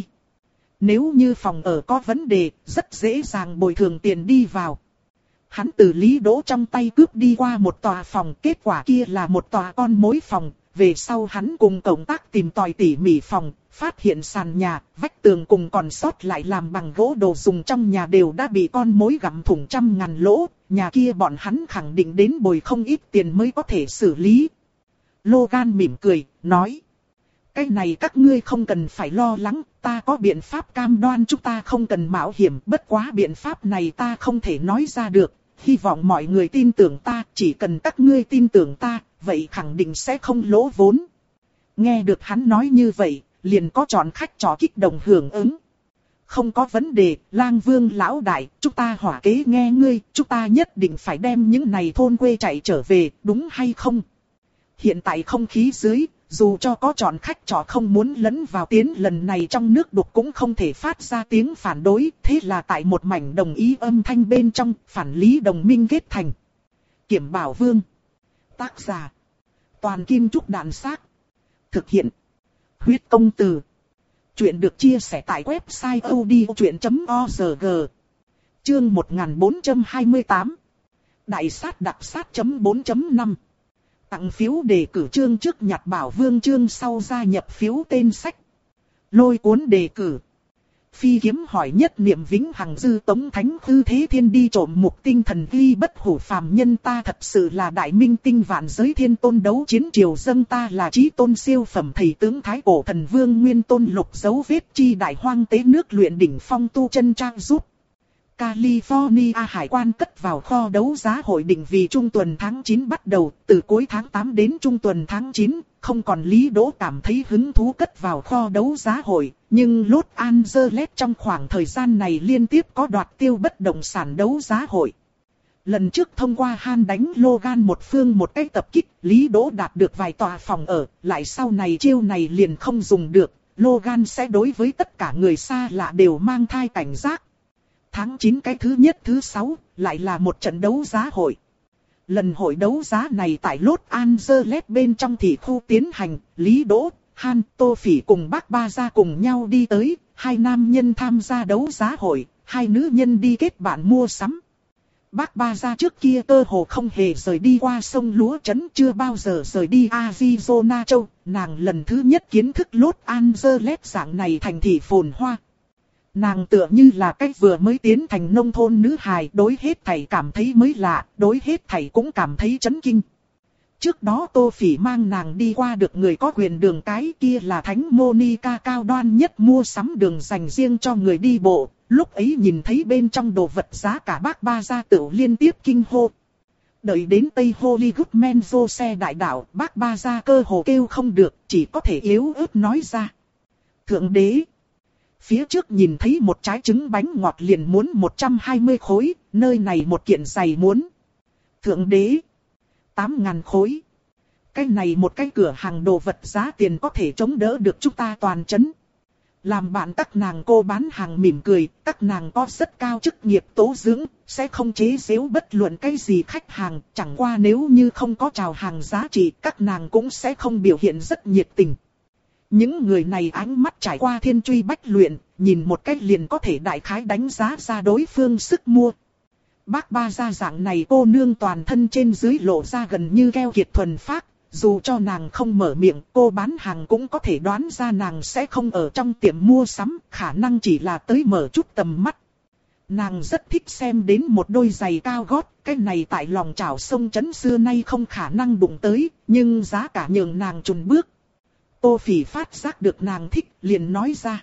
Nếu như phòng ở có vấn đề, rất dễ dàng bồi thường tiền đi vào. Hắn từ Lý Đỗ trong tay cướp đi qua một tòa phòng, kết quả kia là một tòa con mối phòng. Về sau hắn cùng cộng tác tìm tòi tỉ mỉ phòng, phát hiện sàn nhà, vách tường cùng còn sót lại làm bằng gỗ đồ dùng trong nhà đều đã bị con mối gặm thủng trăm ngàn lỗ. Nhà kia bọn hắn khẳng định đến bồi không ít tiền mới có thể xử lý. Logan mỉm cười, nói. Cái này các ngươi không cần phải lo lắng, ta có biện pháp cam đoan chúng ta không cần mạo hiểm. Bất quá biện pháp này ta không thể nói ra được, hy vọng mọi người tin tưởng ta, chỉ cần các ngươi tin tưởng ta, vậy khẳng định sẽ không lỗ vốn. Nghe được hắn nói như vậy, liền có chọn khách trò kích động hưởng ứng. Không có vấn đề, Lang Vương lão đại, chúng ta hỏa kế nghe ngươi, chúng ta nhất định phải đem những này thôn quê chạy trở về, đúng hay không? Hiện tại không khí dưới, dù cho có chọn khách trò không muốn lấn vào tiến lần này trong nước đục cũng không thể phát ra tiếng phản đối, thế là tại một mảnh đồng ý âm thanh bên trong, phản lý đồng minh kết thành. Kiểm Bảo Vương. Tác giả. Toàn Kim Trúc Đàn Xác. Thực hiện. Huyết Công Từ. Chuyện được chia sẻ tại website odchuyện chấm org. Chương một nghìn bốn trăm hai mươi tám. Đại sát đặc sát chấm bốn chấm năm. Tặng phiếu đề cử chương trước nhặt Bảo Vương chương sau gia nhập phiếu tên sách. Lôi cuốn đề cử. Phi kiếm hỏi nhất niệm vĩnh hằng dư tống thánh hư thế thiên đi trộm mục tinh thần ghi bất hủ phàm nhân ta thật sự là đại minh tinh vạn giới thiên tôn đấu chiến triều dâng ta là chí tôn siêu phẩm thầy tướng thái cổ thần vương nguyên tôn lục dấu vết chi đại hoang tế nước luyện đỉnh phong tu chân trang giúp. California hải quan cất vào kho đấu giá hội định vì trung tuần tháng chín bắt đầu, từ cuối tháng tám đến trung tuần tháng chín, không còn Lý Đỗ cảm thấy hứng thú cất vào kho đấu giá hội, nhưng Los Angeles trong khoảng thời gian này liên tiếp có đoạt tiêu bất động sản đấu giá hội. Lần trước thông qua Han đánh Logan một phương một cái tập kích, Lý Đỗ đạt được vài tòa phòng ở, lại sau này chiêu này liền không dùng được, Logan sẽ đối với tất cả người xa lạ đều mang thai cảnh giác. Tháng chín cái thứ nhất thứ sáu, lại là một trận đấu giá hội. Lần hội đấu giá này tại Los Angeles bên trong thị khu tiến hành, Lý Đỗ, Han, Tô Phỉ cùng bác Ba Gia cùng nhau đi tới, hai nam nhân tham gia đấu giá hội, hai nữ nhân đi kết bạn mua sắm. Bác Ba Gia trước kia cơ hồ không hề rời đi qua sông Lúa Trấn, chưa bao giờ rời đi Arizona châu, nàng lần thứ nhất kiến thức Los Angeles dạng này thành thị phồn hoa. Nàng tựa như là cách vừa mới tiến thành nông thôn nữ hài, đối hết thảy cảm thấy mới lạ, đối hết thảy cũng cảm thấy chấn kinh. Trước đó Tô Phỉ mang nàng đi qua được người có quyền đường cái kia là Thánh Monica cao đoan nhất mua sắm đường dành riêng cho người đi bộ, lúc ấy nhìn thấy bên trong đồ vật giá cả bác Ba Gia tựu liên tiếp kinh hô. Đợi đến Tây Hollywood Menzo xe đại đảo, bác Ba Gia cơ hồ kêu không được, chỉ có thể yếu ớt nói ra. Thượng đế! Phía trước nhìn thấy một trái trứng bánh ngọt liền muốn một trăm hai mươi khối, nơi này một kiện giày muốn. Thượng đế! tám ngàn khối. Cái này một cái cửa hàng đồ vật giá tiền có thể chống đỡ được chúng ta toàn trấn. Làm bạn các nàng cô bán hàng mỉm cười, các nàng có rất cao chức nghiệp tố dưỡng, sẽ không chế giễu bất luận cái gì khách hàng. Chẳng qua nếu như không có chào hàng giá trị, các nàng cũng sẽ không biểu hiện rất nhiệt tình. Những người này ánh mắt trải qua thiên truy bách luyện, nhìn một cách liền có thể đại khái đánh giá ra đối phương sức mua. Bác Ba Gia dạng này cô nương toàn thân trên dưới lộ ra gần như keo kiệt thuần phác, dù cho nàng không mở miệng, cô bán hàng cũng có thể đoán ra nàng sẽ không ở trong tiệm mua sắm, khả năng chỉ là tới mở chút tầm mắt. Nàng rất thích xem đến một đôi giày cao gót, cái này tại lòng chảo sông trấn xưa nay không khả năng đụng tới, nhưng giá cả nhường nàng chùn bước. Tô Phỉ phát giác được nàng thích, liền nói ra.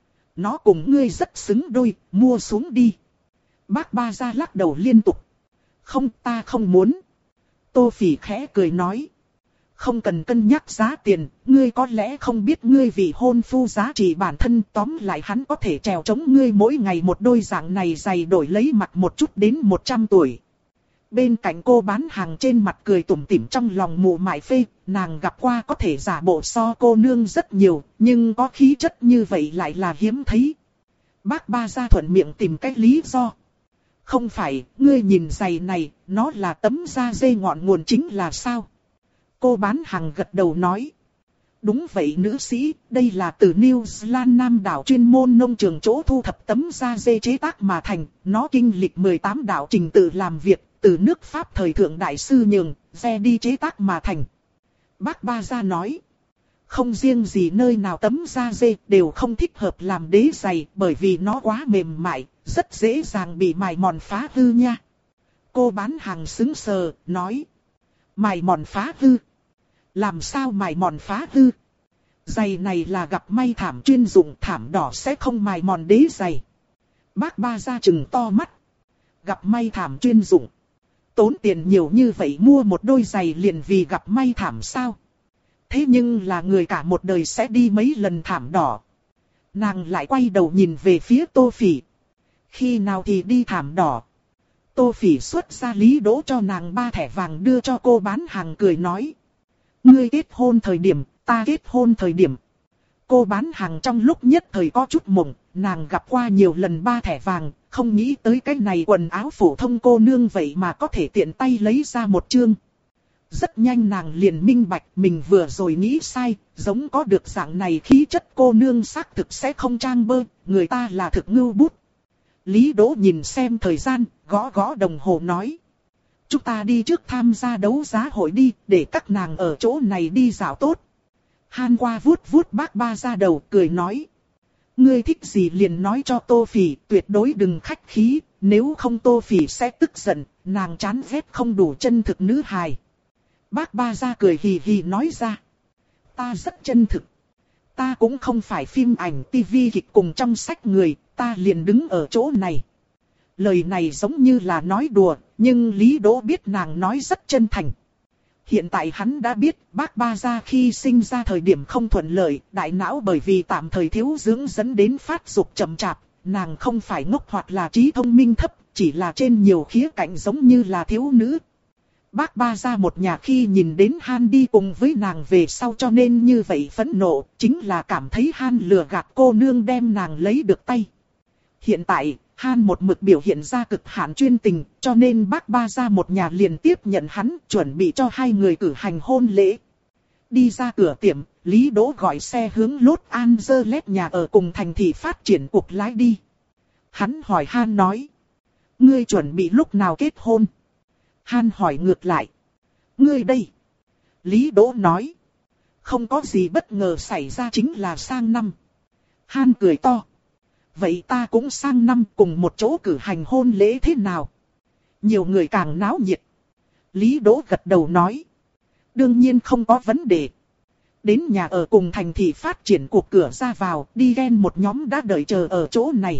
Nó cùng ngươi rất xứng đôi, mua xuống đi. Bác Ba Gia lắc đầu liên tục. Không, ta không muốn. Tô Phỉ khẽ cười nói. Không cần cân nhắc giá tiền, ngươi có lẽ không biết ngươi vị hôn phu giá trị bản thân, tóm lại hắn có thể trèo chống ngươi mỗi ngày một đôi dạng này giày đổi lấy mặt một chút đến một trăm tuổi. Bên cạnh cô bán hàng trên mặt cười tủm tỉm trong lòng mụ mại phê, nàng gặp qua có thể giả bộ so cô nương rất nhiều, nhưng có khí chất như vậy lại là hiếm thấy. Bác Ba Gia thuận miệng tìm cách lý do. Không phải, ngươi nhìn giày này, nó là tấm da dê ngọn nguồn chính là sao? Cô bán hàng gật đầu nói. Đúng vậy nữ sĩ, đây là từ New Zealand Nam đảo chuyên môn nông trường chỗ thu thập tấm da dê chế tác mà thành. Nó kinh lịch mười tám đạo trình tự làm việc, từ nước Pháp thời thượng đại sư nhường, xe đi chế tác mà thành. Bác Ba Gia nói. Không riêng gì nơi nào tấm da dê đều không thích hợp làm đế giày, bởi vì nó quá mềm mại, rất dễ dàng bị mài mòn phá hư nha. Cô bán hàng sững sờ, nói. Mài mòn phá hư? Làm sao mài mòn phá hư? Giày này là gặp may thảm chuyên dụng, thảm đỏ sẽ không mài mòn đế giày. Bác Ba Gia trừng to mắt. Gặp may thảm chuyên dụng. Tốn tiền nhiều như vậy mua một đôi giày liền vì gặp may thảm sao? Thế nhưng là người cả một đời sẽ đi mấy lần thảm đỏ. Nàng lại quay đầu nhìn về phía Tô Phỉ. Khi nào thì đi thảm đỏ? Tô Phỉ xuất ra Lý Đỗ cho nàng ba thẻ vàng đưa cho cô bán hàng cười nói. Ngươi kết hôn thời điểm, ta kết hôn thời điểm. Cô bán hàng trong lúc nhất thời có chút mộng, nàng gặp qua nhiều lần ba thẻ vàng, không nghĩ tới cái này quần áo phổ thông cô nương vậy mà có thể tiện tay lấy ra một chương. Rất nhanh nàng liền minh bạch mình vừa rồi nghĩ sai, giống có được dạng này khí chất cô nương xác thực sẽ không trang bơ, người ta là thực ngưu bút. Lý Đỗ nhìn xem thời gian, gõ gõ đồng hồ nói. Chúng ta đi trước tham gia đấu giá hội đi, để các nàng ở chỗ này đi dạo tốt. Han qua vuốt vuốt bác Ba Gia đầu, cười nói. Ngươi thích gì liền nói cho Tô Phỉ, tuyệt đối đừng khách khí, nếu không Tô Phỉ sẽ tức giận, nàng chán ghét không đủ chân thực nữ hài. Bác Ba Gia cười hì hì nói ra. Ta rất chân thực. Ta cũng không phải phim ảnh tivi kịch cùng trong sách người, ta liền đứng ở chỗ này. Lời này giống như là nói đùa, nhưng Lý Đỗ biết nàng nói rất chân thành. Hiện tại hắn đã biết bác Ba Gia khi sinh ra thời điểm không thuận lợi, đại não bởi vì tạm thời thiếu dưỡng dẫn đến phát dục chậm chạp, nàng không phải ngốc hoặc là trí thông minh thấp, chỉ là trên nhiều khía cạnh giống như là thiếu nữ. Bác Ba Gia một nhà khi nhìn đến Han đi cùng với nàng về sau cho nên như vậy phẫn nộ, chính là cảm thấy Han lừa gạt cô nương đem nàng lấy được tay. Hiện tại, Han một mực biểu hiện ra cực hạn chuyên tình, cho nên bác Ba Gia một nhà liền tiếp nhận hắn, chuẩn bị cho hai người cử hành hôn lễ. Đi ra cửa tiệm, Lý Đỗ gọi xe hướng Los Angeles nhà ở cùng thành thị phát triển cuộc lái đi. Hắn hỏi Han nói. Ngươi chuẩn bị lúc nào kết hôn? Han hỏi ngược lại. Ngươi đây. Lý Đỗ nói. Không có gì bất ngờ xảy ra chính là sang năm. Han cười to. Vậy ta cũng sang năm cùng một chỗ cử hành hôn lễ thế nào? Nhiều người càng náo nhiệt. Lý Đỗ gật đầu nói. Đương nhiên không có vấn đề. Đến nhà ở cùng thành thị phát triển cuộc cửa ra vào, đi ghen một nhóm đã đợi chờ ở chỗ này.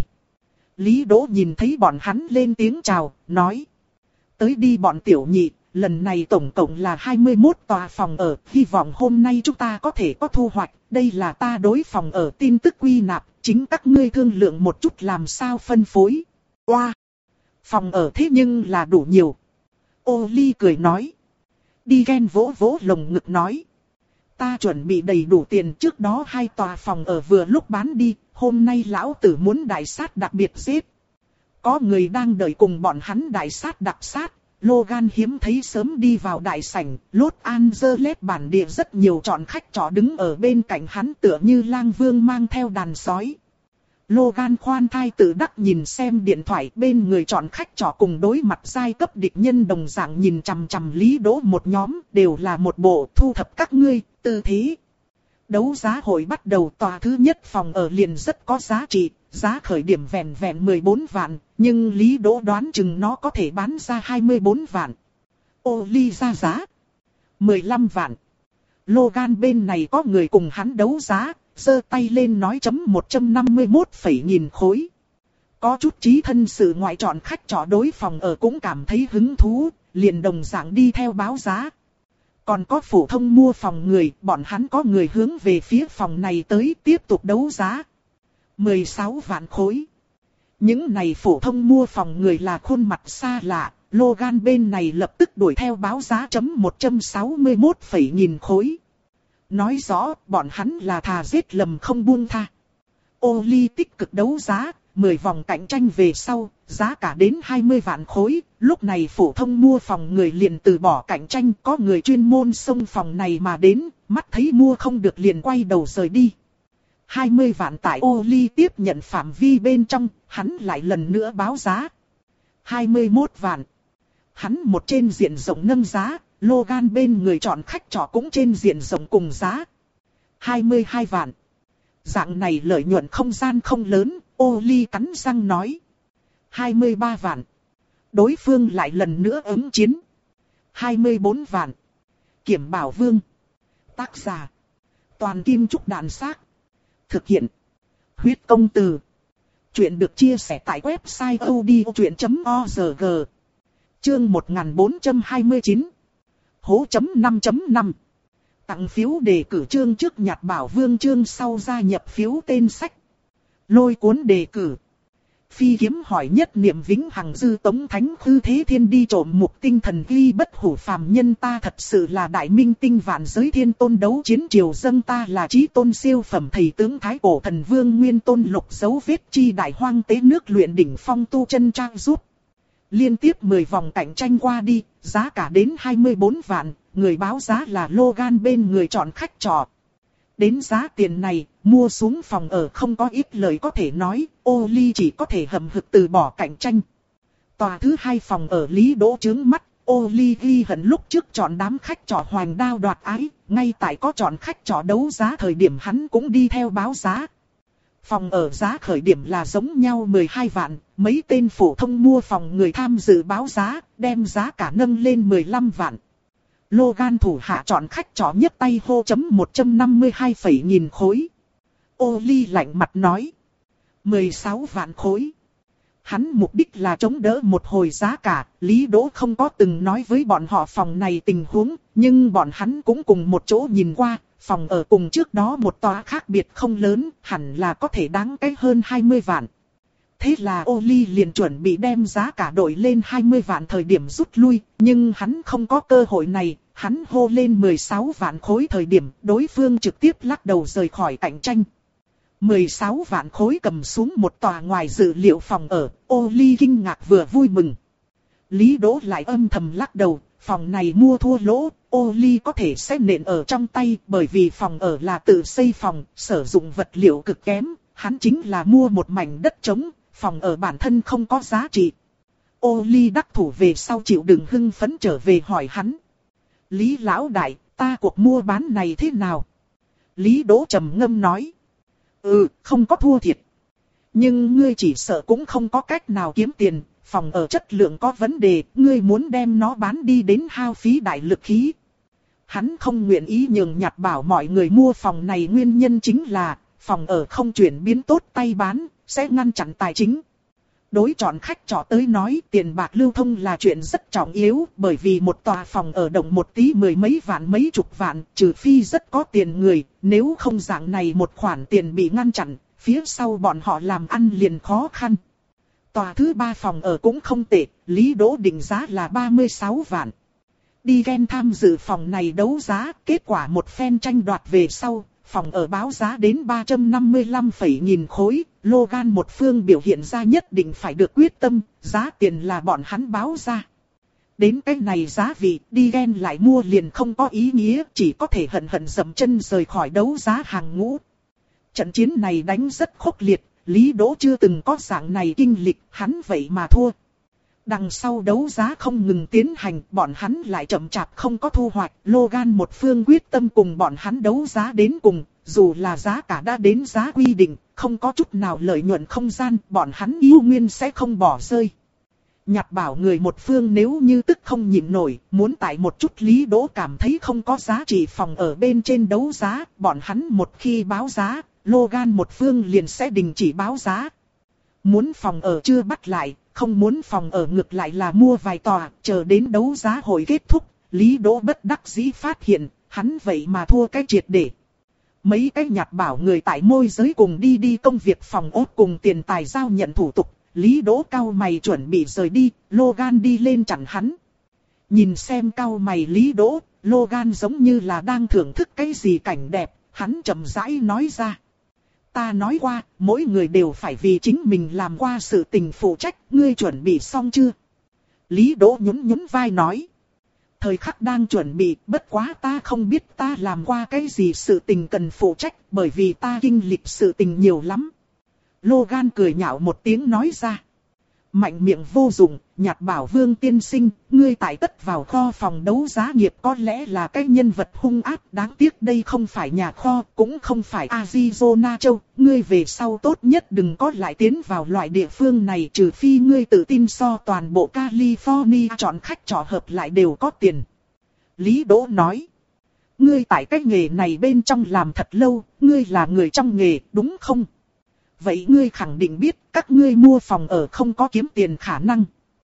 Lý Đỗ nhìn thấy bọn hắn lên tiếng chào, nói. Tới đi bọn tiểu nhị, lần này tổng cộng là hai mươi mốt tòa phòng ở, hy vọng hôm nay chúng ta có thể có thu hoạch, đây là ta đối phòng ở tin tức quy nạp, chính các ngươi thương lượng một chút làm sao phân phối. Oa! Wow. Phòng ở thế nhưng là đủ nhiều. Ô Ly cười nói. Đi ghen vỗ vỗ lồng ngực nói. Ta chuẩn bị đầy đủ tiền, trước đó hai tòa phòng ở vừa lúc bán đi, hôm nay lão tử muốn đại sát đặc biệt giết. Có người đang đợi cùng bọn hắn đại sát đặc sát, Logan hiếm thấy sớm đi vào đại sảnh, Los Angeles bản địa rất nhiều trọn khách trọ đứng ở bên cạnh hắn tựa như lang vương mang theo đàn sói. Logan khoan thai tự đắc nhìn xem điện thoại, bên người trọn khách trọ cùng đối mặt giai cấp địch nhân đồng dạng nhìn chằm chằm Lý Đỗ một nhóm, đều là một bộ thu thập các ngươi, tư thế. Đấu giá hội bắt đầu, tòa thứ nhất phòng ở liền rất có giá trị, giá khởi điểm vẹn vẹn mười bốn vạn, nhưng Lý Đỗ đoán chừng nó có thể bán ra hai mươi bốn vạn. Ô Ly ra giá mười lăm vạn. Logan bên này có người cùng hắn đấu giá, giơ tay lên nói chấm một trăm năm mươi mốt phẩy nghìn khối. Có chút trí thân sự ngoại trọn khách trọ đối phòng ở cũng cảm thấy hứng thú, liền đồng dạng đi theo báo giá. Còn có phổ thông mua phòng người, bọn hắn có người hướng về phía phòng này tới tiếp tục đấu giá. mười sáu vạn khối. Những này phổ thông mua phòng người là khuôn mặt xa lạ, Logan bên này lập tức đuổi theo báo giá chấm một trăm sáu mươi mốt phẩy nghìn khối. Nói rõ, bọn hắn là thà giết lầm không buông tha. Ô Ly tích cực đấu giá, mười vòng cạnh tranh về sau, giá cả đến hai mươi vạn khối, Lúc này phổ thông mua phòng người liền từ bỏ cạnh tranh, có người chuyên môn xông phòng này mà đến, mắt thấy mua không được liền quay đầu rời đi. hai mươi vạn tại ô ly tiếp nhận phạm vi bên trong, hắn lại lần nữa báo giá. hai mươi mốt vạn. Hắn một trên diện rộng nâng giá, Logan bên người chọn khách trọ cũng trên diện rộng cùng giá. hai mươi hai vạn. Dạng này lợi nhuận không gian không lớn, ô ly cắn răng nói. hai mươi ba vạn. Đối phương lại lần nữa ứng chiến. hai mươi bốn vạn. Kiểm Bảo Vương. Tác giả. Toàn Kim Trúc Đàn Xác. Thực hiện. Huyết Công Từ. Chuyện được chia sẻ tại website odchuyện chấm org. Chương một nghìn bốn trăm hai mươi chín. Hố chấm năm chấm năm. Tặng phiếu đề cử chương trước nhặt Bảo Vương chương sau gia nhập phiếu tên sách. Lôi cuốn đề cử. Phi kiếm hỏi nhất niệm vĩnh hằng dư tống thánh khư thế thiên đi trộm mục tinh thần ghi bất hủ phàm nhân ta thật sự là đại minh tinh vạn giới thiên tôn đấu chiến triều dâng ta là chí tôn siêu phẩm thầy tướng thái cổ thần vương nguyên tôn lục dấu vết chi đại hoang tế nước luyện đỉnh phong tu chân trang giúp. Liên tiếp mười vòng cạnh tranh qua đi, giá cả đến hai mươi bốn vạn, người báo giá là Logan bên người chọn khách trọ. Đến giá tiền này, mua xuống phòng ở không có ít lời có thể nói, ô ly chỉ có thể hậm hực từ bỏ cạnh tranh. Tòa thứ hai phòng ở Lý Đỗ chướng mắt, ô ly ghi hận lúc trước chọn đám khách trọ hoành đao đoạt ái, ngay tại có chọn khách trọ đấu giá thời điểm hắn cũng đi theo báo giá. Phòng ở giá khởi điểm là giống nhau mười hai vạn, mấy tên phổ thông mua phòng người tham dự báo giá, đem giá cả nâng lên mười lăm vạn. Logan thủ hạ chọn khách trọ nhấc tay hô chấm một trăm năm mươi hai phẩy nghìn khối. Ô ly lạnh mặt nói. mười sáu vạn khối. Hắn mục đích là chống đỡ một hồi giá cả, Lý Đỗ không có từng nói với bọn họ phòng này tình huống, nhưng bọn hắn cũng cùng một chỗ nhìn qua, phòng ở cùng trước đó một tòa khác biệt không lớn, hẳn là có thể đáng cái hơn hai mươi vạn. Thế là ô ly liền chuẩn bị đem giá cả đổi lên hai mươi vạn thời điểm rút lui, nhưng hắn không có cơ hội này, hắn hô lên mười sáu vạn khối thời điểm đối phương trực tiếp lắc đầu rời khỏi cạnh tranh. mười sáu vạn khối cầm xuống một tòa ngoài dự liệu phòng ở, ô ly kinh ngạc vừa vui mừng. Lý Đỗ lại âm thầm lắc đầu, phòng này mua thua lỗ, ô ly có thể sẽ nện ở trong tay bởi vì phòng ở là tự xây phòng, sử dụng vật liệu cực kém, hắn chính là mua một mảnh đất trống, phòng ở bản thân không có giá trị. Ô ly đắc thủ về sau chịu đựng hưng phấn trở về hỏi hắn. Lý lão đại, ta cuộc mua bán này thế nào? Lý Đỗ trầm ngâm nói. Ừ, không có thua thiệt. Nhưng ngươi chỉ sợ cũng không có cách nào kiếm tiền, phòng ở chất lượng có vấn đề, ngươi muốn đem nó bán đi đến hao phí đại lực khí. Hắn không nguyện ý nhường nhặt bảo mọi người mua phòng này nguyên nhân chính là, phòng ở không chuyển biến tốt tay bán, sẽ ngăn chặn tài chính. Đối chọn khách trọ tới nói tiền bạc lưu thông là chuyện rất trọng yếu, bởi vì một tòa phòng ở động một tí mười mấy vạn mấy chục vạn, trừ phi rất có tiền người, nếu không dạng này một khoản tiền bị ngăn chặn, phía sau bọn họ làm ăn liền khó khăn. Tòa thứ ba phòng ở cũng không tệ, Lý Đỗ định giá là ba mươi sáu vạn. Đi ghen tham dự phòng này đấu giá, kết quả một phen tranh đoạt về sau, phòng ở báo giá đến ba trăm năm mươi lăm phẩy nghìn khối, Logan một phương biểu hiện ra nhất định phải được quyết tâm, giá tiền là bọn hắn báo ra. Đến cái này giá vị, đi ghen lại mua liền không có ý nghĩa, chỉ có thể hận hận dậm chân rời khỏi đấu giá hàng ngũ. Trận chiến này đánh rất khốc liệt, Lý Đỗ chưa từng có dạng này kinh lịch, hắn vậy mà thua. Đằng sau đấu giá không ngừng tiến hành, bọn hắn lại chậm chạp không có thu hoạch. Logan một phương quyết tâm cùng bọn hắn đấu giá đến cùng, dù là giá cả đã đến giá quy định, không có chút nào lợi nhuận không gian, bọn hắn yêu nguyên sẽ không bỏ rơi. Nhặt bảo người một phương nếu như tức không nhịn nổi, muốn tại một chút Lý Đỗ cảm thấy không có giá trị phòng ở bên trên đấu giá, bọn hắn một khi báo giá, Logan một phương liền sẽ đình chỉ báo giá. Muốn phòng ở chưa bắt lại, không muốn phòng ở ngược lại là mua vài tòa, chờ đến đấu giá hội kết thúc, Lý Đỗ bất đắc dĩ phát hiện, hắn vậy mà thua cái triệt để. Mấy cái nhặt bảo người tại môi giới cùng đi đi công việc phòng ốt cùng tiền tài giao nhận thủ tục, Lý Đỗ cau mày chuẩn bị rời đi, Logan đi lên chặn hắn. Nhìn xem cau mày Lý Đỗ, Logan giống như là đang thưởng thức cái gì cảnh đẹp, hắn chậm rãi nói ra. Ta nói qua, mỗi người đều phải vì chính mình làm qua sự tình phụ trách, ngươi chuẩn bị xong chưa? Lý Đỗ nhún nhún vai nói. Thời khắc đang chuẩn bị, bất quá ta không biết ta làm qua cái gì sự tình cần phụ trách, bởi vì ta kinh lịch sự tình nhiều lắm. Logan cười nhạo một tiếng nói ra. Mạnh miệng vô dụng, Nhạt Bảo Vương tiên sinh, ngươi tại tất vào kho phòng đấu giá nghiệp có lẽ là cái nhân vật hung ác, đáng tiếc đây không phải nhà kho, cũng không phải Arizona châu, ngươi về sau tốt nhất đừng có lại tiến vào loại địa phương này trừ phi ngươi tự tin so toàn bộ California chọn khách trọ hợp lại đều có tiền. Lý Đỗ nói, ngươi tại cái nghề này bên trong làm thật lâu, ngươi là người trong nghề, đúng không? Vậy ngươi khẳng định biết các ngươi mua phòng ở không có kiếm tiền khả năng.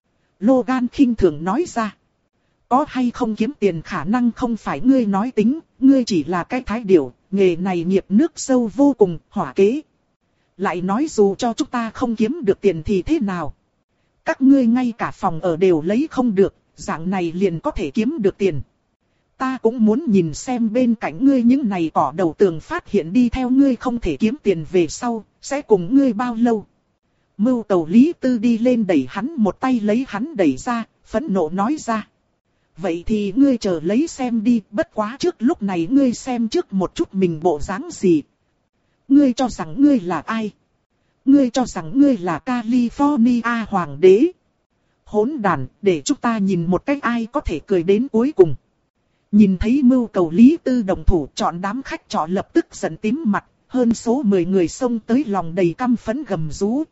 Logan khinh thường nói ra. Có hay không kiếm tiền khả năng không phải ngươi nói tính, ngươi chỉ là cái thái điểu, nghề này nghiệp nước sâu vô cùng, hỏa kế. Lại nói dù cho chúng ta không kiếm được tiền thì thế nào? Các ngươi ngay cả phòng ở đều lấy không được, dạng này liền có thể kiếm được tiền. Ta cũng muốn nhìn xem bên cạnh ngươi những này cỏ đầu tường phát hiện đi theo ngươi không thể kiếm tiền về sau, sẽ cùng ngươi bao lâu. Mưu Tàu Lý Tư đi lên đẩy hắn một tay lấy hắn đẩy ra, phẫn nộ nói ra. Vậy thì ngươi chờ lấy xem đi, bất quá trước lúc này ngươi xem trước một chút mình bộ dáng gì. Ngươi cho rằng ngươi là ai? Ngươi cho rằng ngươi là California hoàng đế? Hỗn đàn, để chúng ta nhìn một cách ai có thể cười đến cuối cùng. Nhìn thấy Mưu Cầu Lý Tư đồng thủ chọn đám khách trọ lập tức giận tím mặt, hơn số mười người xông tới lòng đầy căm phẫn gầm rú.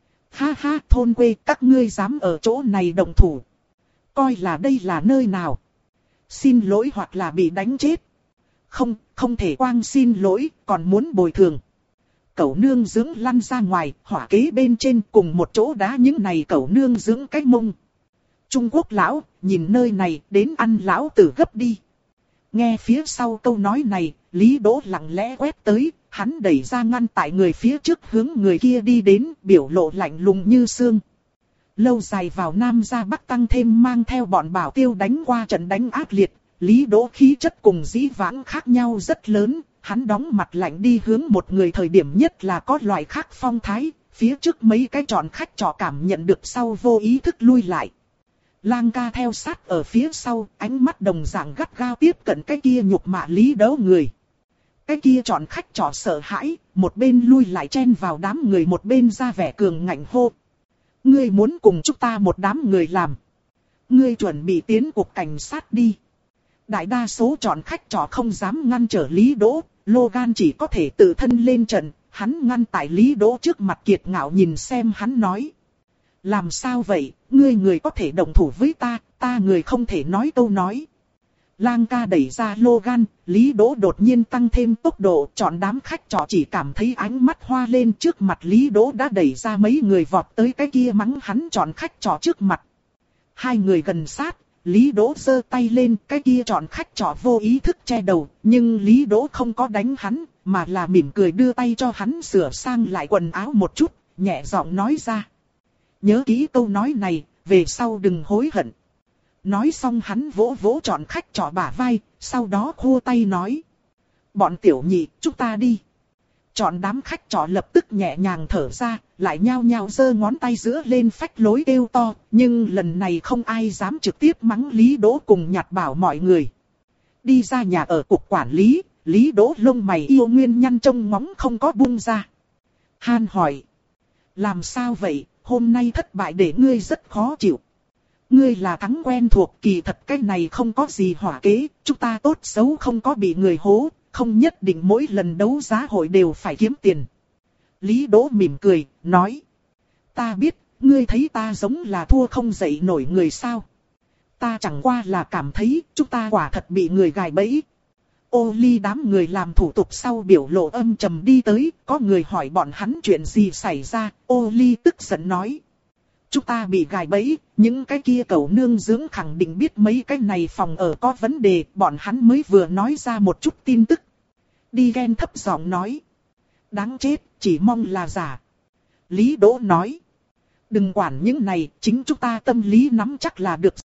Ha ha, thôn quê, các ngươi dám ở chỗ này đồng thủ. Coi là đây là nơi nào? Xin lỗi hoặc là bị đánh chết. Không, không thể quang xin lỗi, còn muốn bồi thường. Cẩu nương dưỡng lăn ra ngoài, hỏa kế bên trên cùng một chỗ đá những này cẩu nương dưỡng cái mông. Trung Quốc lão, nhìn nơi này, đến ăn lão tử gấp đi. Nghe phía sau câu nói này, Lý Đỗ lặng lẽ quét tới, hắn đẩy ra ngăn tại người phía trước hướng người kia đi đến, biểu lộ lạnh lùng như xương. Lâu dài vào Nam ra Bắc tăng thêm mang theo bọn bảo tiêu đánh qua trận đánh ác liệt, Lý Đỗ khí chất cùng dĩ vãng khác nhau rất lớn, hắn đóng mặt lạnh đi hướng một người thời điểm nhất là có loại khác phong thái, phía trước mấy cái trọn khách trọ cảm nhận được sau vô ý thức lui lại. Lang ca theo sát ở phía sau, ánh mắt đồng dạng gắt gao tiếp cận cái kia nhục mạ Lý Đỗ người. Cái kia chọn khách trọ sợ hãi, một bên lui lại chen vào đám người một bên ra vẻ cường ngạnh hô. Ngươi muốn cùng chúng ta một đám người làm. Ngươi chuẩn bị tiến cục cảnh sát đi. Đại đa số chọn khách trọ không dám ngăn trở Lý Đỗ, Logan chỉ có thể tự thân lên trận, hắn ngăn tại Lý Đỗ trước mặt kiệt ngạo nhìn xem hắn nói. Làm sao vậy, ngươi người có thể đồng thủ với ta, ta người không thể nói câu nói. Lang ca đẩy ra Logan, Lý Đỗ đột nhiên tăng thêm tốc độ, chọn đám khách trọ chỉ cảm thấy ánh mắt hoa lên trước mặt Lý Đỗ đã đẩy ra mấy người vọt tới cái kia mắng hắn chọn khách trọ trước mặt. Hai người gần sát, Lý Đỗ giơ tay lên, cái kia chọn khách trọ vô ý thức che đầu, nhưng Lý Đỗ không có đánh hắn, mà là mỉm cười đưa tay cho hắn sửa sang lại quần áo một chút, nhẹ giọng nói ra. Nhớ kỹ câu nói này, về sau đừng hối hận. Nói xong hắn vỗ vỗ chọn khách trọ bả vai, sau đó khua tay nói. Bọn tiểu nhị, chúng ta đi. Chọn đám khách trọ lập tức nhẹ nhàng thở ra, lại nhao nhao giơ ngón tay giữa lên phách lối kêu to, nhưng lần này không ai dám trực tiếp mắng Lý Đỗ cùng Nhạt Bảo mọi người. Đi ra nhà ở cục quản lý, Lý Đỗ lông mày yêu nguyên nhăn trông ngóng không có buông ra. Han hỏi. Làm sao vậy, hôm nay thất bại để ngươi rất khó chịu. Ngươi là thắng quen thuộc, kỳ thật cái này không có gì hỏa kế, chúng ta tốt xấu không có bị người hố, không nhất định mỗi lần đấu giá hội đều phải kiếm tiền. Lý Đỗ mỉm cười, nói. Ta biết, ngươi thấy ta giống là thua không dậy nổi người sao. Ta chẳng qua là cảm thấy chúng ta quả thật bị người gài bẫy. Ô Ly đám người làm thủ tục sau biểu lộ âm trầm đi tới, có người hỏi bọn hắn chuyện gì xảy ra, Ô Ly tức giận nói. Chúng ta bị gài bẫy, những cái kia cẩu nương dưỡng khẳng định biết mấy cái này phòng ở có vấn đề, bọn hắn mới vừa nói ra một chút tin tức. Đi ghen thấp giọng nói. Đáng chết, chỉ mong là giả. Lý Đỗ nói. Đừng quản những này, chính chúng ta tâm lý nắm chắc là được